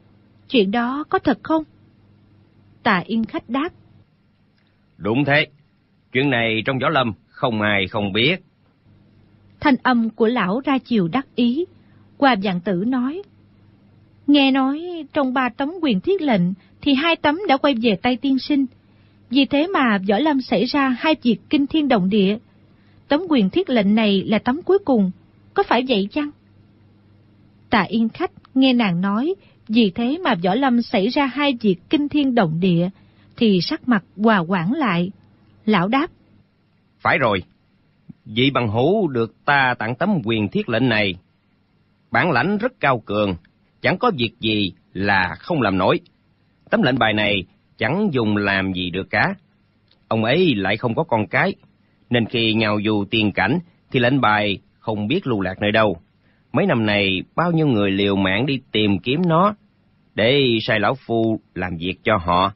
chuyện đó có thật không? Tạ Yên Khách đáp. Đúng thế, chuyện này trong võ lâm không ai không biết. Thanh âm của lão ra chiều đắc ý. Hoa Vạn Tử nói, nghe nói trong 3 tấm quyền thiết lệnh thì 2 tấm đã quay về tay tiên sinh. Vì thế mà võ lâm xảy ra 2 việc kinh thiên động địa. Tấm quyền thiết lệnh này là tấm cuối cùng, có phải vậy chăng? Tạ Yên Khách nghe nàng nói vì thế mà võ lâm xảy ra 2 việc kinh thiên động địa thì sắc mặt hòa hoãn lại. Lão đáp, phải rồi, vị bằng hữu được ta tặng tấm quyền thiết lệnh này, bản lãnh rất cao cường, chẳng có việc gì là không làm nổi. Tấm lệnh bài này chẳng dùng làm gì được cả. Ông ấy lại không có con cái, nên khi ngao du tiên cảnh thì lệnh bài không biết lưu lạc nơi đâu. Mấy năm này bao nhiêu người liều mạng đi tìm kiếm nó để sai lão phu làm việc cho họ.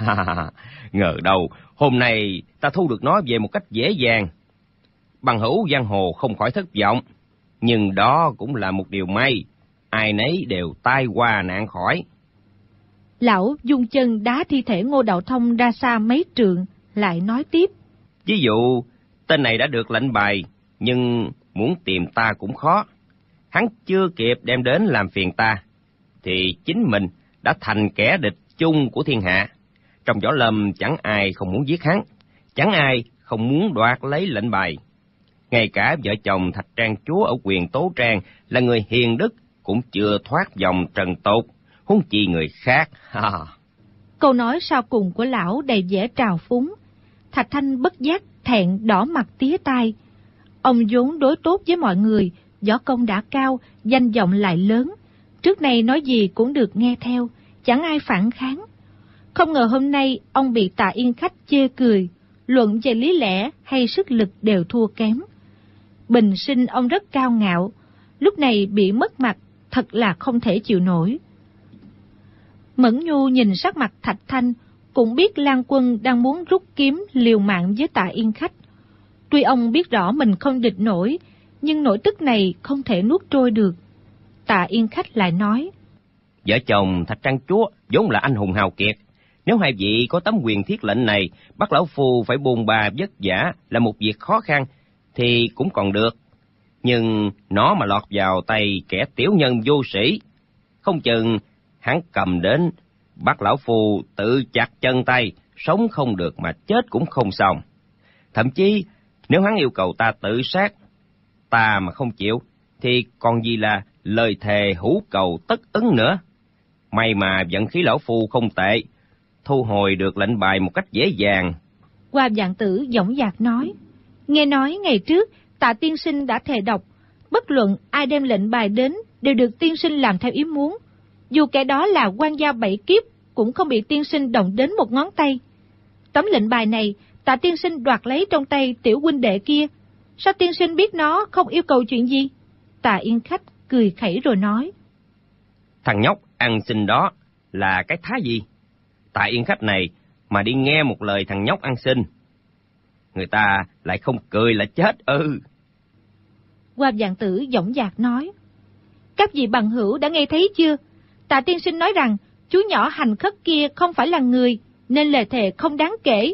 Ngờ đâu hôm nay ta thu được nó về một cách dễ dàng. Bằng hữu giang hồ không khỏi thất vọng, nhưng đó cũng là một điều may, ai nấy đều tai qua nạn khỏi. Lão dung chân đá thi thể Ngô Đạo Thông ra xa mấy trượng, lại nói tiếp. Ví dụ, tên này đã được lệnh bài, nhưng muốn tìm ta cũng khó. Hắn chưa kịp đem đến làm phiền ta, thì chính mình đã thành kẻ địch chung của thiên hạ. Trong võ lâm chẳng ai không muốn giết hắn, chẳng ai không muốn đoạt lấy lệnh bài. Ngay cả vợ chồng Thạch Trang chúa ở Quyền Tố Trang là người hiền đức cũng chưa thoát vòng trần tục, huống chi người khác. Câu nói sau cùng của lão đầy vẻ trào phúng. Thạch Thanh bất giác thẹn đỏ mặt tía tai. Ông vốn đối tốt với mọi người, võ công đã cao, danh vọng lại lớn. Trước này nói gì cũng được nghe theo, chẳng ai phản kháng. Không ngờ hôm nay ông bị Tạ Yên Khách chê cười, luận về lý lẽ hay sức lực đều thua kém. Bình sinh ông rất cao ngạo, lúc này bị mất mặt, thật là không thể chịu nổi. Mẫn Nhu nhìn sắc mặt Thạch Thanh, cũng biết Lan Quân đang muốn rút kiếm liều mạng với Tạ Yên Khách. Tuy ông biết rõ mình không địch nổi, nhưng nỗi tức này không thể nuốt trôi được. Tạ Yên Khách lại nói, vợ chồng Thạch Trang chúa vốn là anh hùng hào kiệt. Nếu hai vị có tấm quyền thiết lệnh này, bắt lão phu phải bôn ba vất vả là một việc khó khăn, thì cũng còn được. Nhưng nó mà lọt vào tay kẻ tiểu nhân vô sĩ, không chừng hắn cầm đến, bắt lão phu tự chặt chân tay, sống không được mà chết cũng không xong. Thậm chí, nếu hắn yêu cầu ta tự sát, ta mà không chịu, thì còn gì là lời thề hữu cầu tất ứng nữa. May mà vận khí lão phu không tệ, thu hồi được lệnh bài một cách dễ dàng. Hoa Vạn Tử dõng dạc nói, nghe nói ngày trước Tạ tiên sinh đã thề độc, bất luận ai đem lệnh bài đến đều được tiên sinh làm theo ý muốn. Dù kẻ đó là quan gia 7 kiếp cũng không bị tiên sinh động đến một ngón tay. Tấm lệnh bài này Tạ tiên sinh đoạt lấy trong tay tiểu huynh đệ kia, sao tiên sinh biết nó không yêu cầu chuyện gì? Tạ Yên Khách cười khẩy rồi nói, thằng nhóc ăn xin đó là cái thá gì? Tạ Yên Khách này mà đi nghe một lời thằng nhóc ăn xin, người ta lại không cười là chết ư. Hoa Vạn Tử dõng dạc nói, các vị bằng hữu đã nghe thấy chưa? Tạ tiên sinh nói rằng chú nhỏ hành khất kia không phải là người, nên lời thề không đáng kể.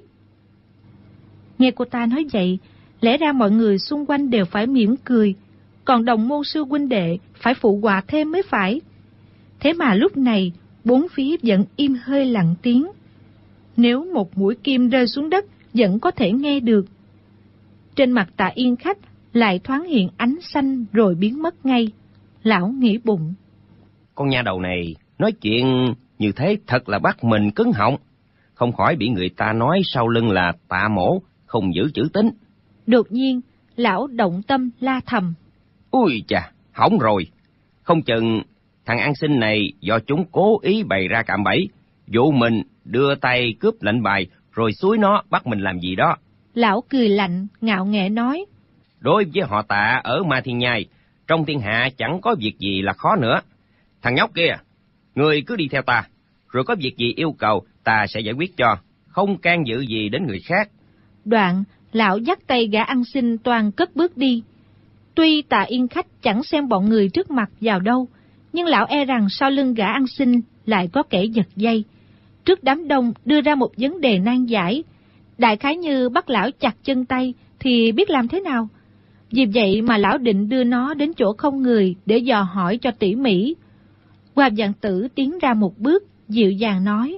Nghe cô ta nói vậy, lẽ ra mọi người xung quanh đều phải mỉm cười, còn đồng môn sư huynh đệ phải phụ họa thêm mới phải. Thế mà lúc này, bốn phía vẫn im hơi lặng tiếng. Nếu một mũi kim rơi xuống đất, vẫn có thể nghe được. Trên mặt Tạ Yên Khách lại thoáng hiện ánh xanh rồi biến mất ngay. Lão nghĩ bụng, con nha đầu này nói chuyện như thế thật là bắt mình cứng họng, không khỏi bị người ta nói sau lưng là Tạ Mổ không giữ chữ tín. Đột nhiên, lão động tâm la thầm, ui chà, hỏng rồi, không chừng thằng ăn xin này do chúng cố ý bày ra cạm bẫy, dụ mình đưa tay cướp lệnh bài rồi xúi nó bắt mình làm gì đó. Lão cười lạnh, ngạo nghễ nói, đối với họ Tạ ở Ma Thiên Nhai, trong thiên hạ chẳng có việc gì là khó nữa. Thằng nhóc kia, ngươi cứ đi theo ta, rồi có việc gì yêu cầu ta sẽ giải quyết cho, không can dự gì đến người khác. Đoạn, lão dắt tay gã ăn xin toàn cất bước đi. Tuy Tạ Yên Khách chẳng xem bọn người trước mặt vào đâu, nhưng lão e rằng sau lưng gã ăn xin lại có kẻ giật dây. Trước đám đông đưa ra một vấn đề nan giải, đại khái như bắt lão chặt chân tay thì biết làm thế nào. Vì vậy mà lão định đưa nó đến chỗ không người để dò hỏi cho tỉ mỉ. Hoa Vạn Tử tiến ra một bước, dịu dàng nói: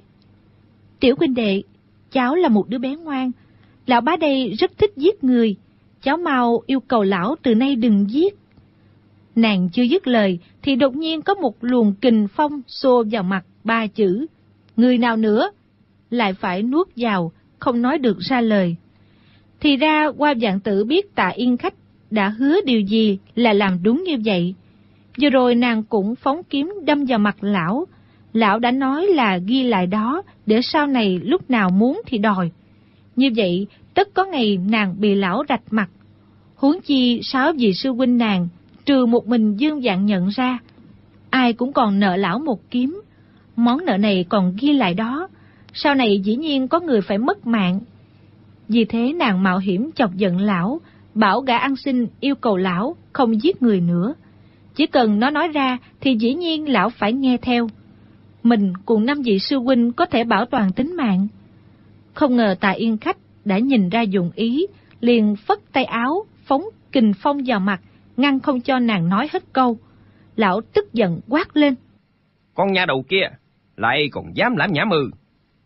"Tiểu huynh đệ, cháu là một đứa bé ngoan. Lão bá đây rất thích giết người. Cháu mau yêu cầu lão từ nay đừng giết." Nàng chưa dứt lời thì đột nhiên có một luồng kình phong xô vào mặt 3 chữ: "Người nào nữa?" Lại phải nuốt vào, không nói được ra lời. Thì ra Hoa Vạn Tử biết Tạ Yên Khách đã hứa điều gì là làm đúng như vậy. Vừa rồi nàng cũng phóng kiếm đâm vào mặt lão. Lão đã nói là ghi lại đó để sau này lúc nào muốn thì đòi. Như vậy tất có ngày nàng bị lão rạch mặt. Huống chi 6 vị sư huynh nàng, trừ một mình Dương Vạn Nhận ra, ai cũng còn nợ lão một kiếm. Món nợ này còn ghi lại đó, sau này dĩ nhiên có người phải mất mạng. Vì thế nàng mạo hiểm chọc giận lão, bảo gã ăn xin yêu cầu lão không giết người nữa. Chỉ cần nó nói ra thì dĩ nhiên lão phải nghe theo. Mình cùng 5 vị sư huynh có thể bảo toàn tính mạng. Không ngờ Tạ Yên Khách đã nhìn ra dụng ý, liền phất tay áo, phóng kình phong vào mặt, ngăn không cho nàng nói hết câu. Lão tức giận quát lên: "Con nha đầu kia, lại còn dám lãm nhảm ư?"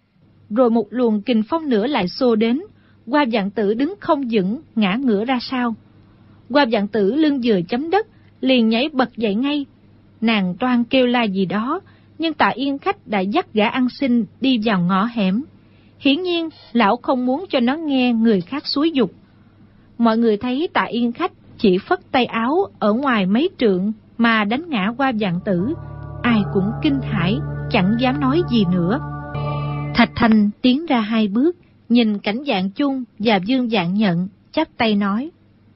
Rồi một luồng kình phong nữa lại xô đến. Hoa Vạn Tử đứng không vững, ngã ngửa ra sau. Hoa Vạn Tử lưng vừa chấm đất, liền nhảy bật dậy ngay. Nàng toan kêu la gì đó, nhưng Tạ Yên Khách đã dắt gã ăn xin đi vào ngõ hẻm. Hiển nhiên lão không muốn cho nó nghe người khác xúi giục. Mọi người thấy Tạ Yên Khách chỉ phất tay áo ở ngoài mấy trượng mà đánh ngã Hoa Vạn Tử, ai cũng kinh hãi, chẳng dám nói gì nữa. Thạch Thanh tiến ra 2 bước, nhìn Cảnh Vạn Chung và Dương Vạn Nhận, chắp tay nói: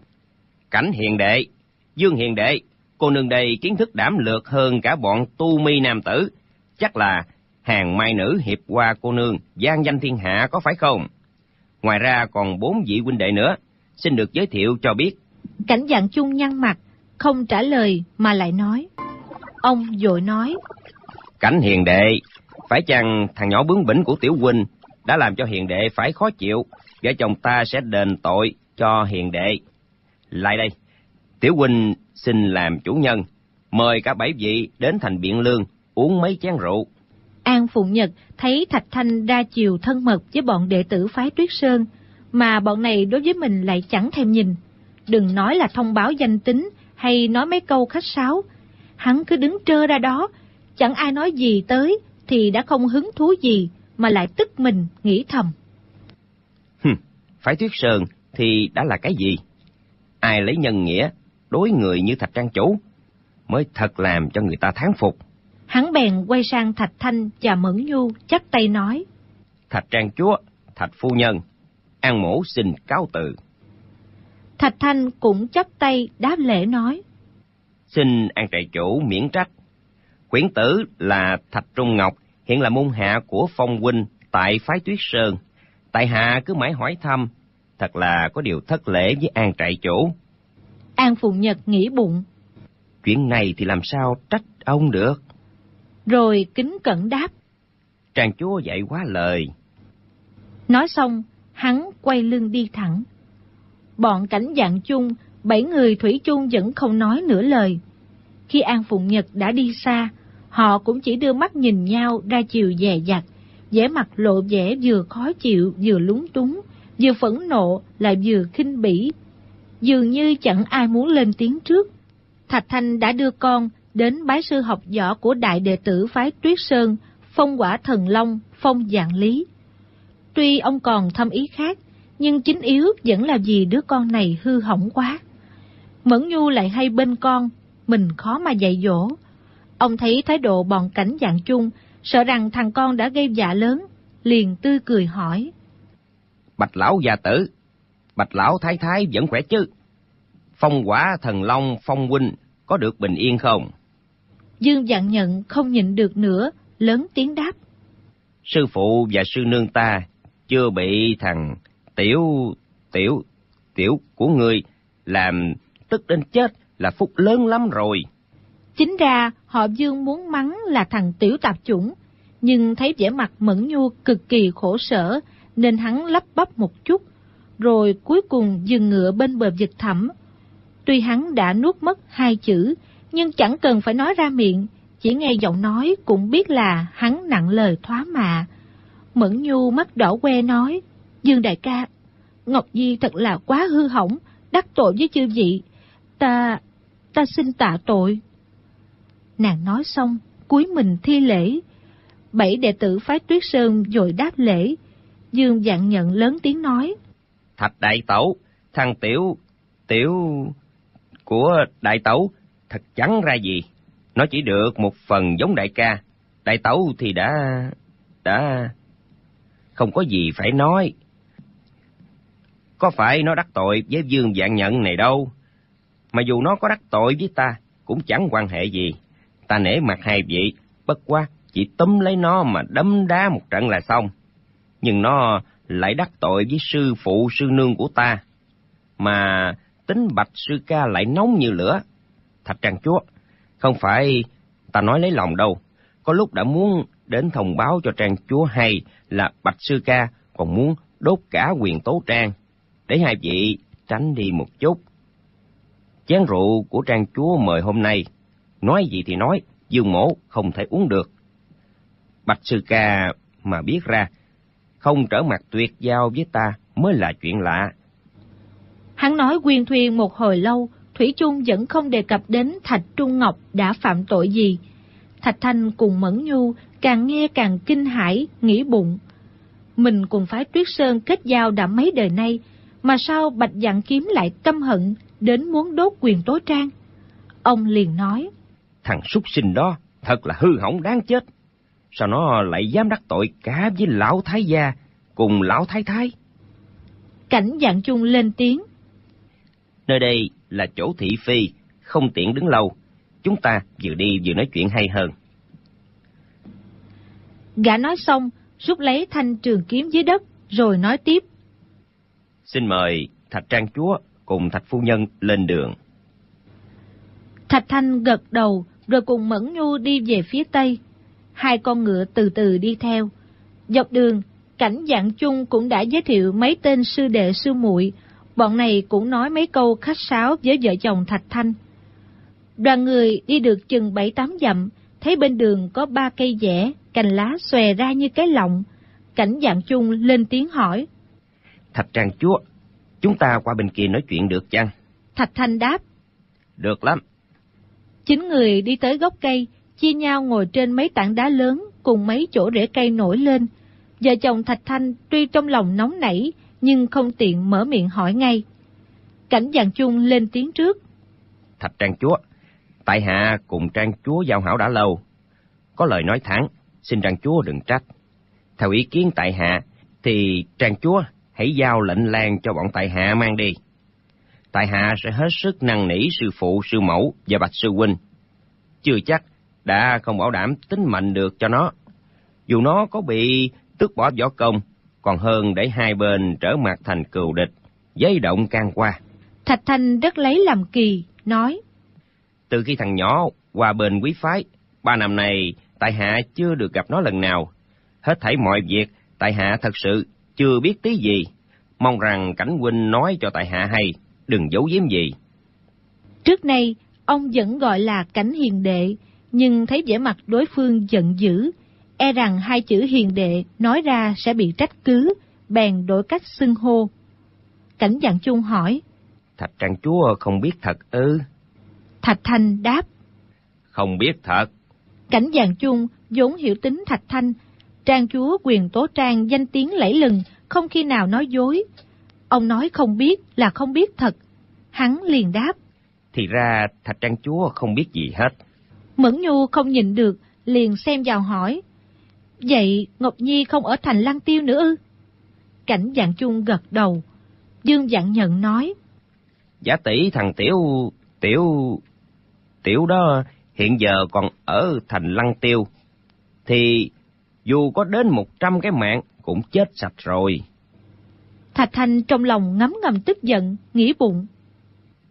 "Cảnh hiền đệ, Dương hiền đệ, cô nương đây kiến thức đảm lược hơn cả bọn tu mi nam tử, chắc là hàng mai nữ hiệp hoa cô nương vang danh thiên hạ có phải không? Ngoài ra còn 4 vị huynh đệ nữa, xin được giới thiệu cho biết." Cảnh Vạn Chung nhăn mặt, không trả lời mà lại nói. Ông vội nói: "Cảnh hiền đệ, phải chăng thằng nhỏ bướng bỉnh của tiểu huynh đã làm cho hiền đệ phải khó chịu? Vợ chồng ta sẽ đền tội cho hiền đệ. Lại đây, tiểu huynh xin làm chủ nhân, mời cả 7 vị đến thành Biện Lương uống mấy chén rượu." An Phụng Nhật thấy Thạch Thanh đa chiều thân mật với bọn đệ tử phái Tuyết Sơn, mà bọn này đối với mình lại chẳng thèm nhìn. Đừng nói là thông báo danh tính hay nói mấy câu khách sáo, hắn cứ đứng trơ ra đó, chẳng ai nói gì tới thì đã không hứng thú gì, mà lại tức mình nghĩ thầm: Phái Tuyết Sơn thì đã là cái gì? Ai lấy nhân nghĩa đối người như Thạch trang chủ, mới thật làm cho người ta thán phục. Hắn bèn quay sang Thạch Thanh và Mẫn Nhu, chắp tay nói: "Thạch trang chúa, Thạch phu nhân, An mỗ xin cáo từ." Thạch Thanh cũng chắp tay đáp lễ nói: "Xin An trại chủ miễn trách. Quyển tử là Thạch Trung Ngọc, hiện là môn hạ của Phong huynh tại phái Tuyết Sơn. Tại hạ cứ mãi hỏi thăm, thật là có điều thất lễ với An trại chủ." An Phụng Nhật nghĩ bụng: "Chuyện này thì làm sao trách ông được?" Rồi kính cẩn đáp: "Trang chúa dạy quá lời." Nói xong, hắn quay lưng đi thẳng. Bọn Cảnh Vạn Chung, 7 người thủy chung vẫn không nói nửa lời. Khi An Phụng Nhật đã đi xa, họ cũng chỉ đưa mắt nhìn nhau ra chiều dè dặt, vẻ mặt lộ vẻ vừa khó chịu, vừa lúng túng, vừa phẫn nộ lại vừa khinh bỉ. Dường như chẳng ai muốn lên tiếng trước. Thạch Thanh đã đưa con đến bái sư học võ của đại đệ tử phái Tuyết Sơn, Phong Quả Thần Long, Phong Vạn Lý. Tuy ông còn thâm ý khác, nhưng chính yếu vẫn là vì đứa con này hư hỏng quá. Mẫn Nhu lại hay bên con, mình khó mà dạy dỗ. Ông thấy thái độ bọn Cảnh Vạn Chung, sợ rằng thằng con đã gây dạ lớn, liền tươi cười hỏi: "Bạch lão gia tử, Bạch lão thái thái vẫn khỏe chứ? Phong Quả Thần Long Phong huynh có được bình yên không?" Dương Vạn Nhận không nhịn được nữa, lớn tiếng đáp: "Sư phụ và sư nương ta chưa bị thằng tiểu của ngươi làm tức đến chết là phúc lớn lắm rồi." Chính ra họ Dương muốn mắng là thằng tiểu tạp chủng, nhưng thấy vẻ mặt Mẫn Nhu cực kỳ khổ sở nên hắn lắp bắp một chút, rồi cuối cùng dừng ngựa bên bờ vực thẳm. Tuy hắn đã nuốt mất 2 chữ, nhưng chẳng cần phải nói ra miệng, chỉ nghe giọng nói cũng biết là hắn nặng lời thoá mạ. Mẫn Nhu mắt đỏ que nói, Dương đại ca, Ngọc Nhi thật là quá hư hỏng, đắc tội với chư vị. Ta xin tạ tội. Nàng nói xong, cúi mình thi lễ. 7 đệ tử phái Tuyết Sơn vội đáp lễ. Dương Vạn Nhận lớn tiếng nói, Thạch đại tẩu, thằng tiểu của đại tẩu thật chẳng ra gì. Nó chỉ được một phần giống đại ca. Đại tẩu thì đã không có gì phải nói. Có phải nó đắc tội với Dương Vạn Nhận này đâu. Mà dù nó có đắc tội với ta cũng chẳng quan hệ gì. Ta nể mặt hai vị, bất quá chỉ túm lấy nó mà đấm đá một trận là xong. Nhưng nó lại đắc tội với sư phụ sư nương của ta. Mà tính Bạch sư ca lại nóng như lửa. Thạch Trang Chúa, không phải ta nói lấy lòng đâu. Có lúc đã muốn đến thông báo cho Trang Chúa hay là Bạch sư ca còn muốn đốt cả Quyền Tố Trang, để hai vị tránh đi một chút. Chén rượu của Trang Chúa mời hôm nay, nói gì thì nói, Dương mỗ không thể uống được. Bạch sư ca mà biết ra, không trở mặt tuyệt giao với ta mới là chuyện lạ. Hắn nói quyên thuyên một hồi lâu, thủy chung vẫn không đề cập đến Thạch Trung Ngọc đã phạm tội gì. Thạch Thanh cùng Mẫn Nhu càng nghe càng kinh hãi, nghĩ bụng. Mình cùng phái Tuyết Sơn kết giao đã mấy đời nay, mà sao Bạch Vạn Kiếm lại căm hận đến muốn đốt Quyền Tố Trang? Ông liền nói, thằng súc sinh đó thật là hư hỏng đáng chết. Sao nó lại dám đắc tội cả với lão thái gia cùng lão thái thái? Cảnh Vạn Chung lên tiếng, nơi đây là chỗ thị phi, không tiện đứng lâu. Chúng ta vừa đi vừa nói chuyện hay hơn. Gã nói xong, rút lấy thanh trường kiếm dưới đất, rồi nói tiếp, xin mời Thạch Trang Chúa cùng Thạch Phu Nhân lên đường. Thạch Thanh gật đầu, rồi cùng Mẫn Nhu đi về phía tây. 2 con ngựa từ từ đi theo. Dọc đường, Cảnh Vạn Chung cũng đã giới thiệu mấy tên sư đệ sư muội. Bọn này cũng nói mấy câu khách sáo với vợ chồng Thạch Thanh. Đoàn người đi được chừng 7-8 dặm, thấy bên đường có 3 cây dẻ, cành lá xòe ra như cái lọng. Cảnh Vạn Chung lên tiếng hỏi, Thạch Trang Chúa, chúng ta qua bên kia nói chuyện được chăng? Thạch Thanh đáp, được lắm. 9 người đi tới gốc cây, chia nhau ngồi trên mấy tảng đá lớn cùng mấy chỗ rễ cây nổi lên. Vợ chồng Thạch Thanh tuy trong lòng nóng nảy, nhưng không tiện mở miệng hỏi ngay. Cảnh Vạn Chung lên tiếng trước, Thạch Trang Chúa, tại hạ cùng Trang Chúa giao hảo đã lâu. Có lời nói thẳng, xin Trang Chúa đừng trách. Theo ý kiến tại hạ, thì Trang Chúa hãy giao lệnh lang cho bọn tại hạ mang đi. Tại hạ sẽ hết sức năn nỉ sư phụ, sư mẫu và Bạch sư huynh. Chưa chắc đã không bảo đảm tính mệnh được cho nó. Dù nó có bị tước bỏ võ công, còn hơn để hai bên trở mặt thành cừu địch, giấy động can qua. Thạch Thanh rất lấy làm kỳ, nói, từ khi thằng nhỏ qua bên quý phái, 3 năm này tại hạ chưa được gặp nó lần nào. Hết thảy mọi việc tại hạ thật sự chưa biết tí gì. Mong rằng Cảnh huynh nói cho tại hạ hay, đừng giấu giếm gì. Trước nay ông vẫn gọi là Cảnh hiền đệ, nhưng thấy vẻ mặt đối phương giận dữ, e rằng 2 chữ hiền đệ nói ra sẽ bị trách cứ, bèn đổi cách xưng hô. Cảnh Vạn Chung hỏi, Thạch Trang Chúa không biết thật ư? Thạch Thanh đáp, không biết thật. Cảnh Vạn Chung vốn hiểu tính Thạch Thanh, Trang Chúa Quyền Tố Trang danh tiếng lẫy lừng, không khi nào nói dối. Ông nói không biết là không biết thật. Hắn liền đáp, thì ra Thạch Trang Chúa không biết gì hết. Mẫn Nhu không nhịn được, liền xem vào hỏi, vậy Ngọc Nhi không ở thành Lăng Tiêu nữa ư? Cảnh Vạn Chung gật đầu. Dương Vạn Nhận nói, Giả tỷ thằng tiểu đó hiện giờ còn ở thành Lăng Tiêu, thì dù có đến 100 cái mạng cũng chết sạch rồi. Thạch Thanh trong lòng ngấm ngầm tức giận, nghĩ bụng,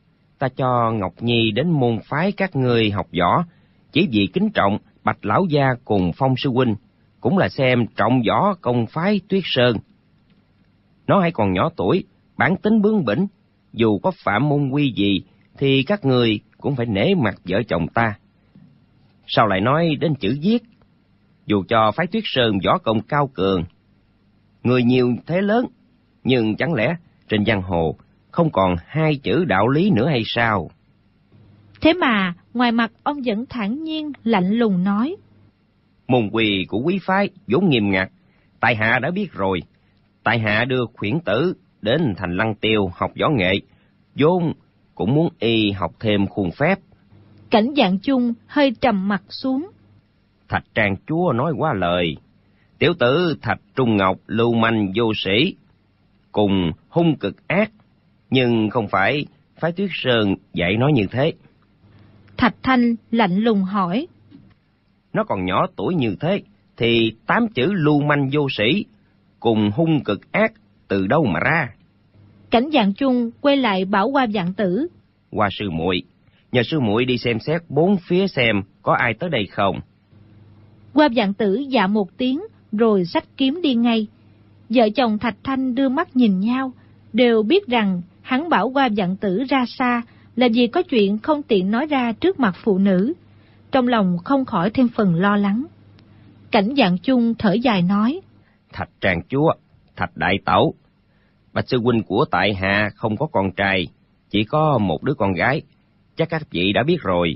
ta cho Ngọc Nhi đến môn phái các ngươi học võ, chỉ vì kính trọng Bạch lão gia cùng Phong sư huynh, cũng là xem trọng võ công phái Tuyết Sơn. Nó hãy còn nhỏ tuổi, bản tính bướng bỉnh, dù có phạm môn quy gì thì các người cũng phải nể mặt vợ chồng ta. Sao lại nói đến chữ giết? Dù cho phái Tuyết Sơn võ công cao cường, người nhiều thế lớn, nhưng chẳng lẽ trên giang hồ không còn hai chữ đạo lý nữa hay sao? Thế mà ngoài mặt ông vẫn thản nhiên lạnh lùng nói: Môn quy của quý phái vốn nghiêm ngặt, tại hạ đã biết rồi. Tại hạ đưa khuyển tử đến thành Lăng Tiêu học võ nghệ, vốn cũng muốn y học thêm khuôn phép. Cảnh Dạng Chung hơi trầm mặt xuống. Thạch Trang chúa nói quá lời. Tiểu tử Thạch Trung Ngọc lưu manh vô sĩ, cùng hung cực ác, nhưng không phải phái Tuyết Sơn dạy nói như thế. Thạch Thanh lạnh lùng hỏi: Nó còn nhỏ tuổi như thế, thì 8 chữ lưu manh vô sĩ, cùng hung cực ác từ đâu mà ra? Cảnh Dạng Chung quay lại bảo Hoa Vạn Tử: Hoa sư muội, nhờ sư muội đi xem xét bốn phía xem có ai tới đây không. Hoa Vạn Tử dạ một tiếng rồi xách kiếm đi ngay. Vợ chồng Thạch Thanh đưa mắt nhìn nhau, đều biết rằng hắn bảo Hoa Vạn Tử ra xa là vì có chuyện không tiện nói ra trước mặt phụ nữ. Trong lòng không khỏi thêm phần lo lắng. Cảnh Dạng Chung thở dài nói: Thạch Tràng chúa, Thạch đại tẩu, Bạch sư huynh của tại hạ không có con trai, chỉ có một đứa con gái, chắc các vị đã biết rồi.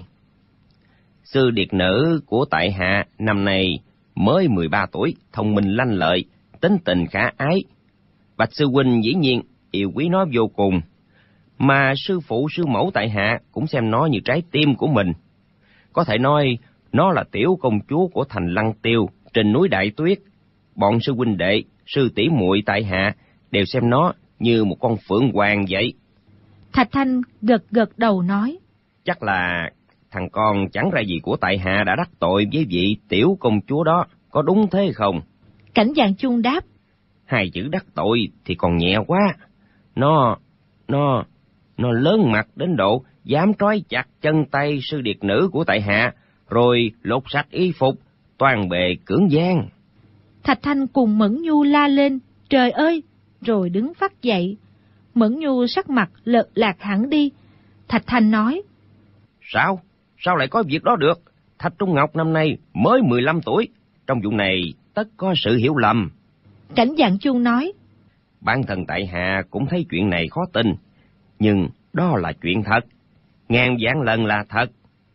Sư điệt nữ của tại hạ năm nay mới 13 tuổi, thông minh lanh lợi, tính tình khả ái. Bạch sư huynh dĩ nhiên yêu quý nó vô cùng, mà sư phụ sư mẫu tại hạ cũng xem nó như trái tim của mình. Có thể nói nó là tiểu công chúa của thành Lăng Tiêu trên núi Đại Tuyết. Bọn sư huynh đệ, sư tỷ muội tại hạ đều xem nó như một con phượng hoàng vậy. Thạch Thanh gật gật đầu nói: Chắc là thằng con chẳng ra gì của tại hạ đã đắc tội với vị tiểu công chúa đó, có đúng thế không? Cảnh Dạng Chung đáp: Hai chữ đắc tội thì còn nhẹ quá. Nó lớn mặt đến độ dám trói chặt chân tay sư điệt nữ của tại hạ, rồi lột sạch y phục, toàn bề cưỡng gian. Thạch Thanh cùng Mẫn Nhu la lên: Trời ơi! Rồi đứng phắt dậy. Mẫn Nhu sắc mặt lợt lạc hẳn đi. Thạch Thanh nói: Sao lại có việc đó được? Thạch Trung Ngọc năm nay mới 15 tuổi, trong vụ này tất có sự hiểu lầm. Cảnh Dạng Chung nói: Bản thân tại hạ cũng thấy chuyện này khó tin, nhưng đó là chuyện thật, ngàn vạn lần là thật.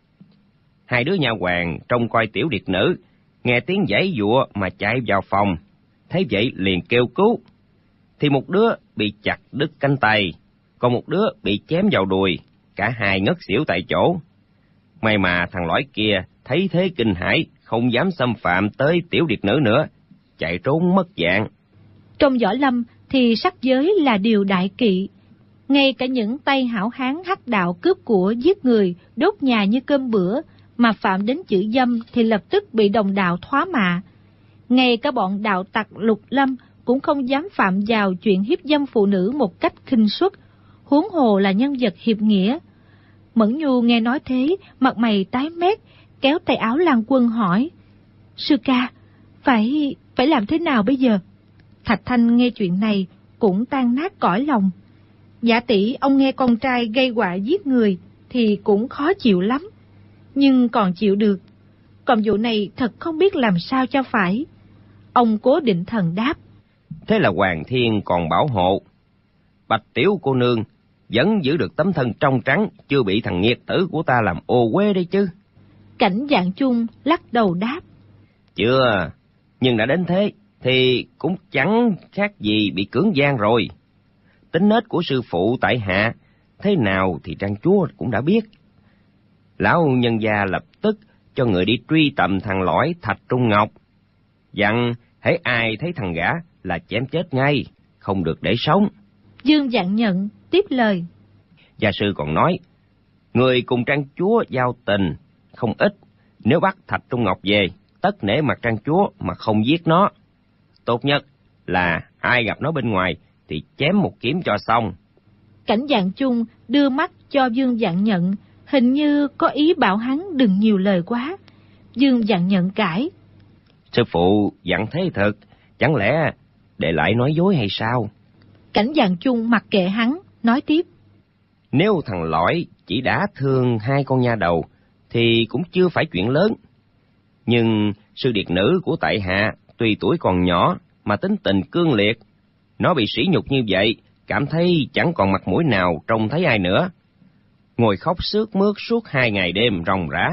Hai đứa nha hoàn trông coi tiểu điệt nữ, nghe tiếng giãy giụa mà chạy vào phòng, thấy vậy liền kêu cứu. Thì một đứa bị chặt đứt cánh tay, còn một đứa bị chém vào đùi, cả hai ngất xỉu tại chỗ. May mà thằng lõi kia thấy thế kinh hãi, không dám xâm phạm tới tiểu điệt nữ nữa, chạy trốn mất dạng. Trong võ lâm thì sắc giới là điều đại kỵ. Ngay cả những tay hảo hán hắc đạo cướp của giết người, đốt nhà như cơm bữa, mà phạm đến chữ dâm thì lập tức bị đồng đạo thoá mạ. Ngay cả bọn đạo tặc lục lâm cũng không dám phạm vào chuyện hiếp dâm phụ nữ một cách khinh suất, huống hồ là nhân vật hiệp nghĩa. Mẫn Nhu nghe nói thế, mặt mày tái mét, kéo tay áo Lan Quân hỏi: Sư ca, phải làm thế nào bây giờ? Thạch Thanh nghe chuyện này cũng tan nát cõi lòng. Giả tỷ ông nghe con trai gây họa giết người thì cũng khó chịu lắm, nhưng còn chịu được. Còn vụ này thật không biết làm sao cho phải. Ông Cố Định Thần đáp: Thế là Hoàng Thiên còn bảo hộ. Bạch tiểu cô nương vẫn giữ được tấm thân trong trắng, chưa bị thằng nghiệt tử của ta làm ô uế đấy chứ. Cảnh Dạng Chung lắc đầu đáp: Chưa, nhưng đã đến thế thì cũng chẳng khác gì bị cưỡng gian rồi. Tính nết của sư phụ tại hạ thế nào thì Trang chúa cũng đã biết. Lão nhân gia lập tức cho người đi truy tầm thằng lõi Thạch Trung Ngọc, dặn hễ ai thấy thằng gã là chém chết ngay, không được để sống. Dương Vạn Nhận tiếp lời: Gia sư còn nói, người cùng Trang chúa giao tình không ít, nếu bắt Thạch Trung Ngọc về, tất nể mặt Trang chúa mà không giết nó. Tốt nhất là ai gặp nó bên ngoài thì chém một kiếm cho xong. Cảnh Vạn Chung đưa mắt cho Dương Vạn Nhận, hình như có ý bảo hắn đừng nhiều lời quá. Dương Vạn Nhận cãi: Sư phụ dặn thế thật, chẳng lẽ để lại nói dối hay sao? Cảnh Vạn Chung mặc kệ hắn, nói tiếp: Nếu thằng lõi chỉ đã thương 2 con nha đầu thì cũng chưa phải chuyện lớn. Nhưng sư điệt nữ của tại hạ tuy tuổi còn nhỏ mà tính tình cương liệt, nó bị sỉ nhục như vậy, cảm thấy chẳng còn mặt mũi nào trông thấy ai nữa. Ngồi khóc sướt mướt suốt 2 ngày đêm ròng rã.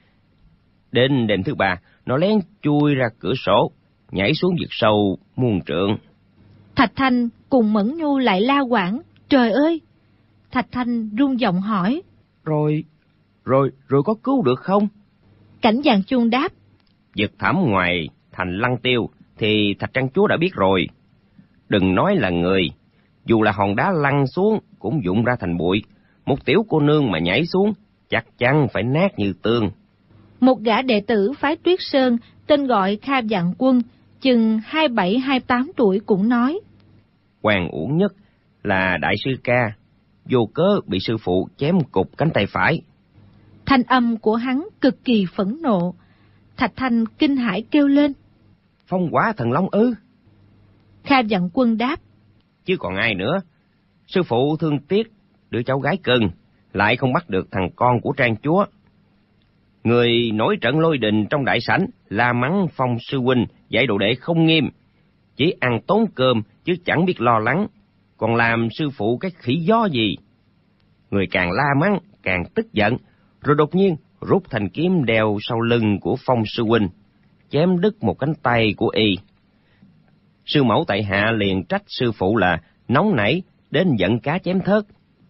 Đến đêm thứ 3, nó lén chui ra cửa sổ, nhảy xuống vực sâu muôn trượng. Thạch Thanh cùng Mẫn Nhu lại la quảng: Trời ơi! Thạch Thanh run giọng hỏi: Rồi có cứu được không? Cảnh Vạn Chung đáp: Vực thẳm ngoài thành Lăng Tiêu thì Thạch Trang Chúa đã biết rồi. Đừng nói là người, dù là hòn đá lăn xuống cũng vụn ra thành bụi. Một tiểu cô nương mà nhảy xuống chắc chắn phải nát như tương. Một gã đệ tử phái Tuyết Sơn tên gọi Kha Vạn Quân, chừng 27-28 tuổi cũng nói: Oan uổng nhất là đại sư ca, vô cớ bị sư phụ chém cụt cánh tay phải. Thanh âm của hắn cực kỳ phẫn nộ. Thạch Thanh kinh hãi kêu lên: Phong Hỏa Thần Long ư? Kha Vạn Quân đáp: Chứ còn ai nữa. Sư phụ thương tiếc đứa cháu gái cưng, lại không bắt được thằng con của Trang Chúa. Người nổi trận lôi đình trong đại sảnh la mắng Phong sư huynh dạy đồ đệ không nghiêm, chỉ ăn tốn cơm chứ chẳng biết lo lắng, còn làm sư phụ cái khỉ gió gì. Người càng la mắng càng tức giận, rồi đột nhiên rút thanh kiếm đeo sau lưng của Phong sư huynh, chém đứt một cánh tay của y. Sư mẫu tại hạ liền trách sư phụ là nóng nảy đến giận cá chém thớt.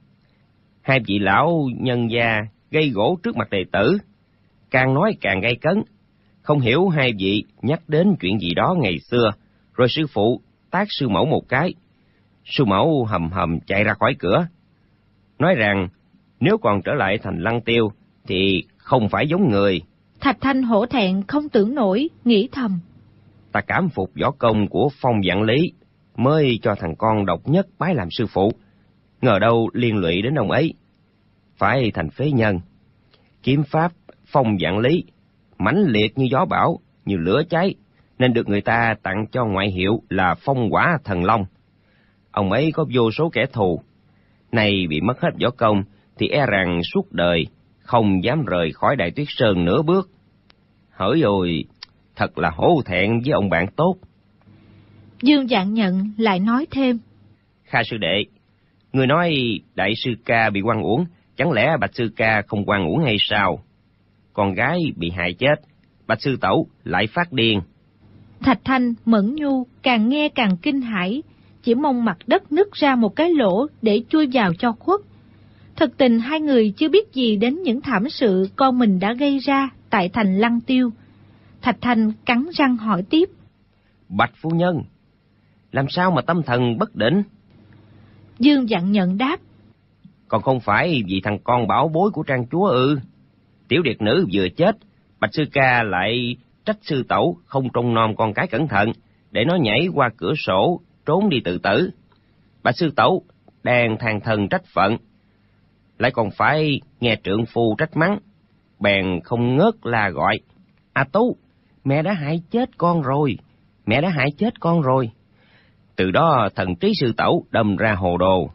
2 vị lão nhân gia gây gổ trước mặt đệ tử, càng nói càng gay cấn. Không hiểu 2 vị nhắc đến chuyện gì đó ngày xưa, rồi sư phụ tát sư mẫu một cái. Sư mẫu hầm hầm chạy ra khỏi cửa, nói rằng nếu còn trở lại thành Lăng Tiêu thì không phải giống người. Thạch Thanh hổ thẹn không tưởng nổi, nghĩ thầm: Ta cảm phục võ công của Phong Vạn Lý, mới cho thằng con độc nhất bái làm sư phụ, ngờ đâu liên lụy đến ông ấy, phải thành phế nhân. Kiếm pháp Phong Vạn Lý mãnh liệt như gió bão, như lửa cháy, nên được người ta tặng cho ngoại hiệu là Phong Hỏa Thần Long. Ông ấy có vô số kẻ thù, nay bị mất hết võ công thì e rằng suốt đời không dám rời khỏi Đại Tuyết Sơn nửa bước. Hỡi ôi, thật là hổ thẹn với ông bạn tốt. Dương Vạn Nhận lại nói thêm: Kha sư đệ, người nói đại sư ca bị oan uổng, chẳng lẽ bạch sư ca không oan uổng hay sao? Con gái bị hại chết, bạch sư tẩu lại phát điên. Thạch Thanh, Mẫn Nhu càng nghe càng kinh hãi, chỉ mong mặt đất nứt ra một cái lỗ để chui vào cho khuất. Thực tình 2 người chưa biết gì đến những thảm sự con mình đã gây ra tại thành Lăng Tiêu. Thạch Thanh cắn răng hỏi tiếp: Bạch phu nhân, làm sao mà tâm thần bất định? Dương Vạn Nhận đáp: Còn không phải vì thằng con bảo bối của Trang Chúa ư? Tiểu điệt nữ vừa chết, bạch sư ca lại trách sư tẩu không trông nom con cái cẩn thận, để nó nhảy qua cửa sổ trốn đi tự tử. Bạch sư tẩu đang than thân trách phận, lại còn phải nghe trượng phu trách mắng, bèn không ngớt la gọi: A Tú, mẹ đã hại chết con rồi, mẹ đã hại chết con rồi. Từ đó thần trí sư tẩu đâm ra hồ đồ.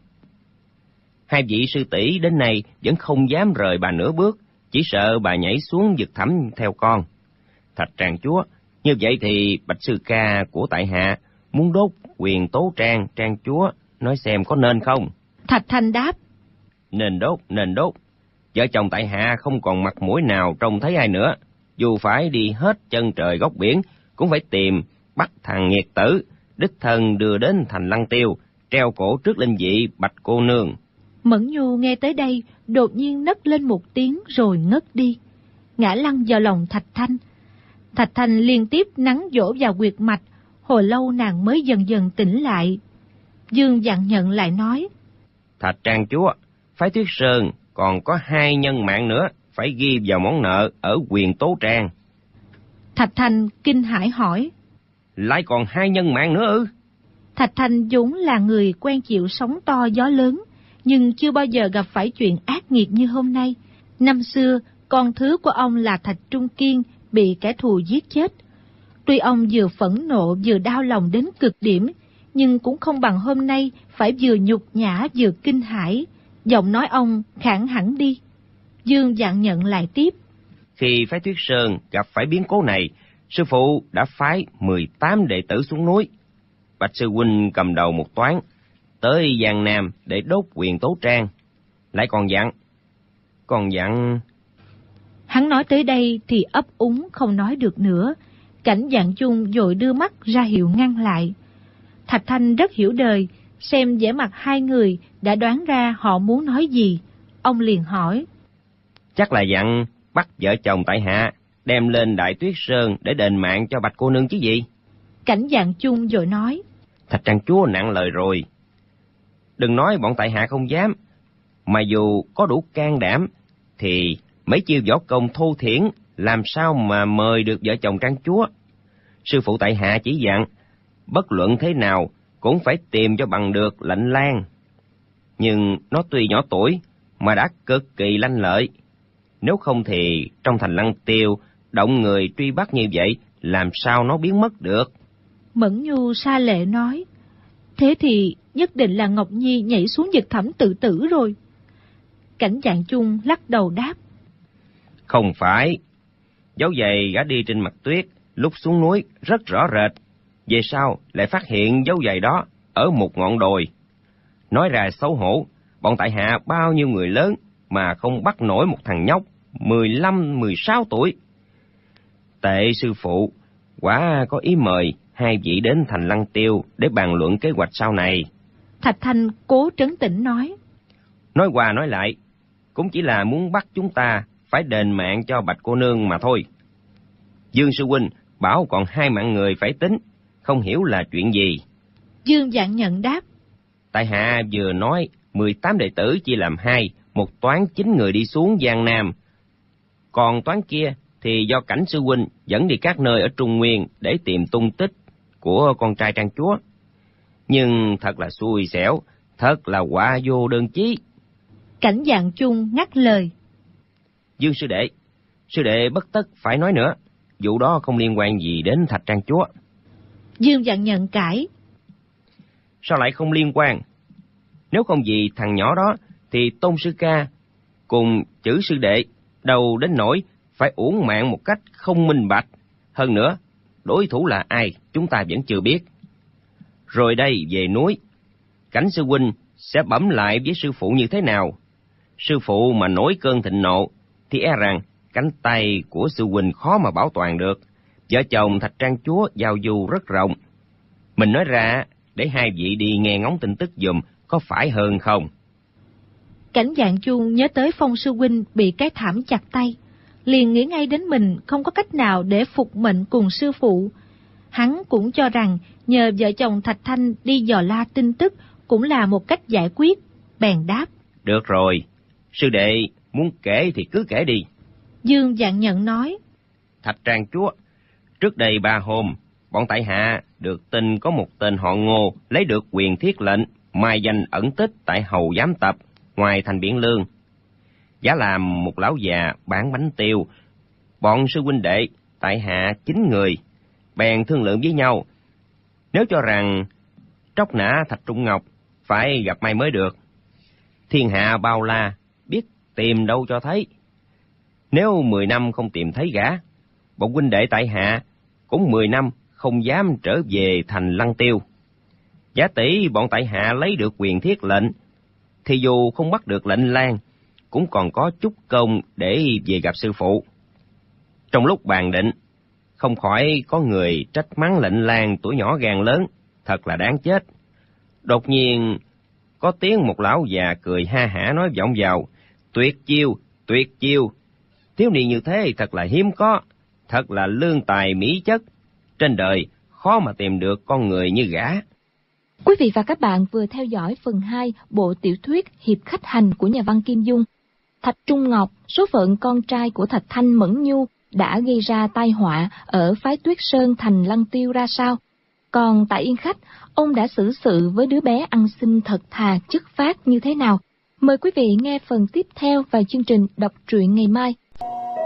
2 vị sư tỷ đến nay vẫn không dám rời bà nửa bước, chỉ sợ bà nhảy xuống vực thẳm theo con. Thạch Trang Chúa, như vậy thì bạch sư ca của tại hạ muốn đốt quyền tố Trang Chúa, nói xem có nên không? Thạch Thanh đáp: Nên đốt. Vợ chồng tại hạ không còn mặt mũi nào trông thấy ai nữa, dù phải đi hết chân trời góc biển cũng phải tìm bắt thằng nghiệt tử, đích thân đưa đến thành Lăng Tiêu, treo cổ trước linh vị bạch cô nương. Mẫn Nhu nghe tới đây đột nhiên nấc lên một tiếng rồi ngất đi, ngã lăn vào lòng Thạch Thanh. Thạch Thanh liên tiếp nắn dỗ vào huyệt mạch, hồi lâu nàng mới dần dần tỉnh lại. Dương Vạn Nhận lại nói: Thạch Trang Chúa, phái Tuyết Sơn còn có 2 nhân mạng nữa, phải ghi vào món nợ ở quyền tố Trang. Thạch Thanh kinh hãi hỏi: Lại còn 2 nhân mạng nữa ư? Thạch Thanh vốn là người quen chịu sóng to gió lớn, nhưng chưa bao giờ gặp phải chuyện ác nghiệt như hôm nay. Năm xưa, con thứ của ông là Thạch Trung Kiên bị kẻ thù giết chết. Tuy ông vừa phẫn nộ vừa đau lòng đến cực điểm, nhưng cũng không bằng hôm nay phải vừa nhục nhã vừa kinh hãi. Giọng nói ông khản hẳn đi. Dương Vạn Nhận lại tiếp. Khi phái Tuyết Sơn gặp phải biến cố này, sư phụ đã phái 18 đệ tử xuống núi. Bạch sư huynh cầm đầu một toán, tới Giang Nam để đốt quyền Tố Trang. Lại còn dặn... Hắn nói tới đây thì ấp úng không nói được nữa. Cảnh Vạn Chung vội đưa mắt ra hiệu ngăn lại. Thạch Thanh rất hiểu đời, xem vẻ mặt hai người đã đoán ra họ muốn nói gì. Ông liền hỏi. Chắc là dặn bắt vợ chồng tại hạ đem lên Đại Tuyết Sơn để đền mạng cho Bạch cô nương chứ gì? Cảnh Vạn Chung vội nói. Thạch Trang chúa nặng lời rồi. Đừng nói bọn tại hạ không dám, mà dù có đủ can đảm thì mấy chiêu võ công thô thiển làm sao mà mời được vợ chồng Trang chúa. Sư phụ tại hạ chỉ dặn bất luận thế nào cũng phải tìm cho bằng được Lệnh Lang. Nhưng nó tuy nhỏ tuổi mà đã cực kỳ lanh lợi. Nếu không thì trong thành Lăng Tiêu động người truy bắt như vậy, làm sao nó biến mất được? Mẫn Nhu sa lệ nói. Thế thì nhất định là Ngọc Nhi nhảy xuống vực thẳm tự tử rồi. Cảnh Vạn Chung lắc đầu đáp. Không phải. Dấu giày gã đi trên mặt tuyết lúc xuống núi rất rõ rệt. Về sau lại phát hiện dấu giày đó ở một ngọn đồi. Nói ra xấu hổ, bọn tại hạ bao nhiêu người lớn mà không bắt nổi một thằng nhóc 15-16 tuổi. Tệ sư phụ, quả có ý mời hai vị đến thành Lăng Tiêu để bàn luận kế hoạch sau này. Thạch Thanh cố trấn tĩnh nói. Nói qua nói lại, cũng chỉ là muốn bắt chúng ta phải đền mạng cho Bạch cô nương mà thôi. Dương sư huynh bảo còn 2 mạng người phải tính, không hiểu là chuyện gì. Dương Vạn Nhận đáp. Tại hạ vừa nói 18 đệ tử chia làm 2, một toán 9 người đi xuống Giang Nam. Còn toán kia thì do Cảnh sư huynh dẫn đi các nơi ở Trung Nguyên để tìm tung tích của con trai Trang chúa. Nhưng thật là xui xẻo, thật là quả vô đơn chí. Cảnh Vạn Chung ngắt lời. Dương sư đệ bất tất phải nói nữa, vụ đó không liên quan gì đến Thạch Trang chúa. Dương Vạn Nhận cãi. Sao lại không liên quan? Nếu không vì thằng nhỏ đó thì Tôn sư ca cùng chữ sư đệ đâu đến nỗi phải uổng mạng một cách không minh bạch. Hơn nữa, đối thủ là ai chúng ta vẫn chưa biết. Rồi đây về núi, Cảnh sư huynh sẽ bẩm lại với sư phụ như thế nào? Sư phụ mà nổi cơn thịnh nộ thì e rằng cánh tay của sư huynh khó mà bảo toàn được. Vợ chồng Thạch Trang chúa giao du rất rộng. Mình nói ra để hai vị đi nghe ngóng tin tức giùm có phải hơn không? Cảnh Vạn Chung nhớ tới Phong sư huynh bị cái thảm chặt tay, liền nghĩ ngay đến mình không có cách nào để phục mệnh cùng sư phụ. Hắn cũng cho rằng nhờ vợ chồng Thạch Thanh đi dò la tin tức cũng là một cách giải quyết, bèn đáp. Được rồi, sư đệ muốn kể thì cứ kể đi. Dương Vạn Nhận nói. Thạch Trang chúa, trước đây 3 hôm, bọn tại hạ được tin có một tên họ Ngô lấy được quyền thiết lệnh mai danh ẩn tích tại Hầu Giám Tập ngoài thành Biển Lương. Giả làm một lão già bán bánh tiêu. Bọn sư huynh đệ tại hạ 9 người bèn thương lượng với nhau, nếu cho rằng tróc nã Thạch Trung Ngọc phải gặp may mới được. Thiên hạ bao la, biết tìm đâu cho thấy. Nếu 10 năm không tìm thấy gã, bọn huynh đệ tại hạ cũng 10 năm không dám trở về thành Lăng Tiêu. Giả tỷ bọn tại hạ lấy được quyền thiết lệnh, thì dù không bắt được Lệnh Lang, cũng còn có chút công để về gặp sư phụ. Trong lúc bàn định, không khỏi có người trách mắng Lệnh Lang tuổi nhỏ gan lớn, thật là đáng chết. Đột nhiên có tiếng một lão già cười ha hả nói vọng vào, tuyệt chiêu, thiếu niên như thế thật là hiếm có, thật là lương tài mỹ chất, trên đời khó mà tìm được con người như gã. Quý vị và các bạn vừa theo dõi phần 2 bộ tiểu thuyết Hiệp Khách Hành của nhà văn Kim Dung. Thạch Trung Ngọc, số phận con trai của Thạch Thanh Mẫn Nhu, đã gây ra tai họa ở phái Tuyết Sơn thành Lăng Tiêu ra sao? Còn tại Yên Khách, ông đã xử sự với đứa bé ăn xin thật thà chất phác như thế nào? Mời quý vị nghe phần tiếp theo vào chương trình đọc truyện ngày mai.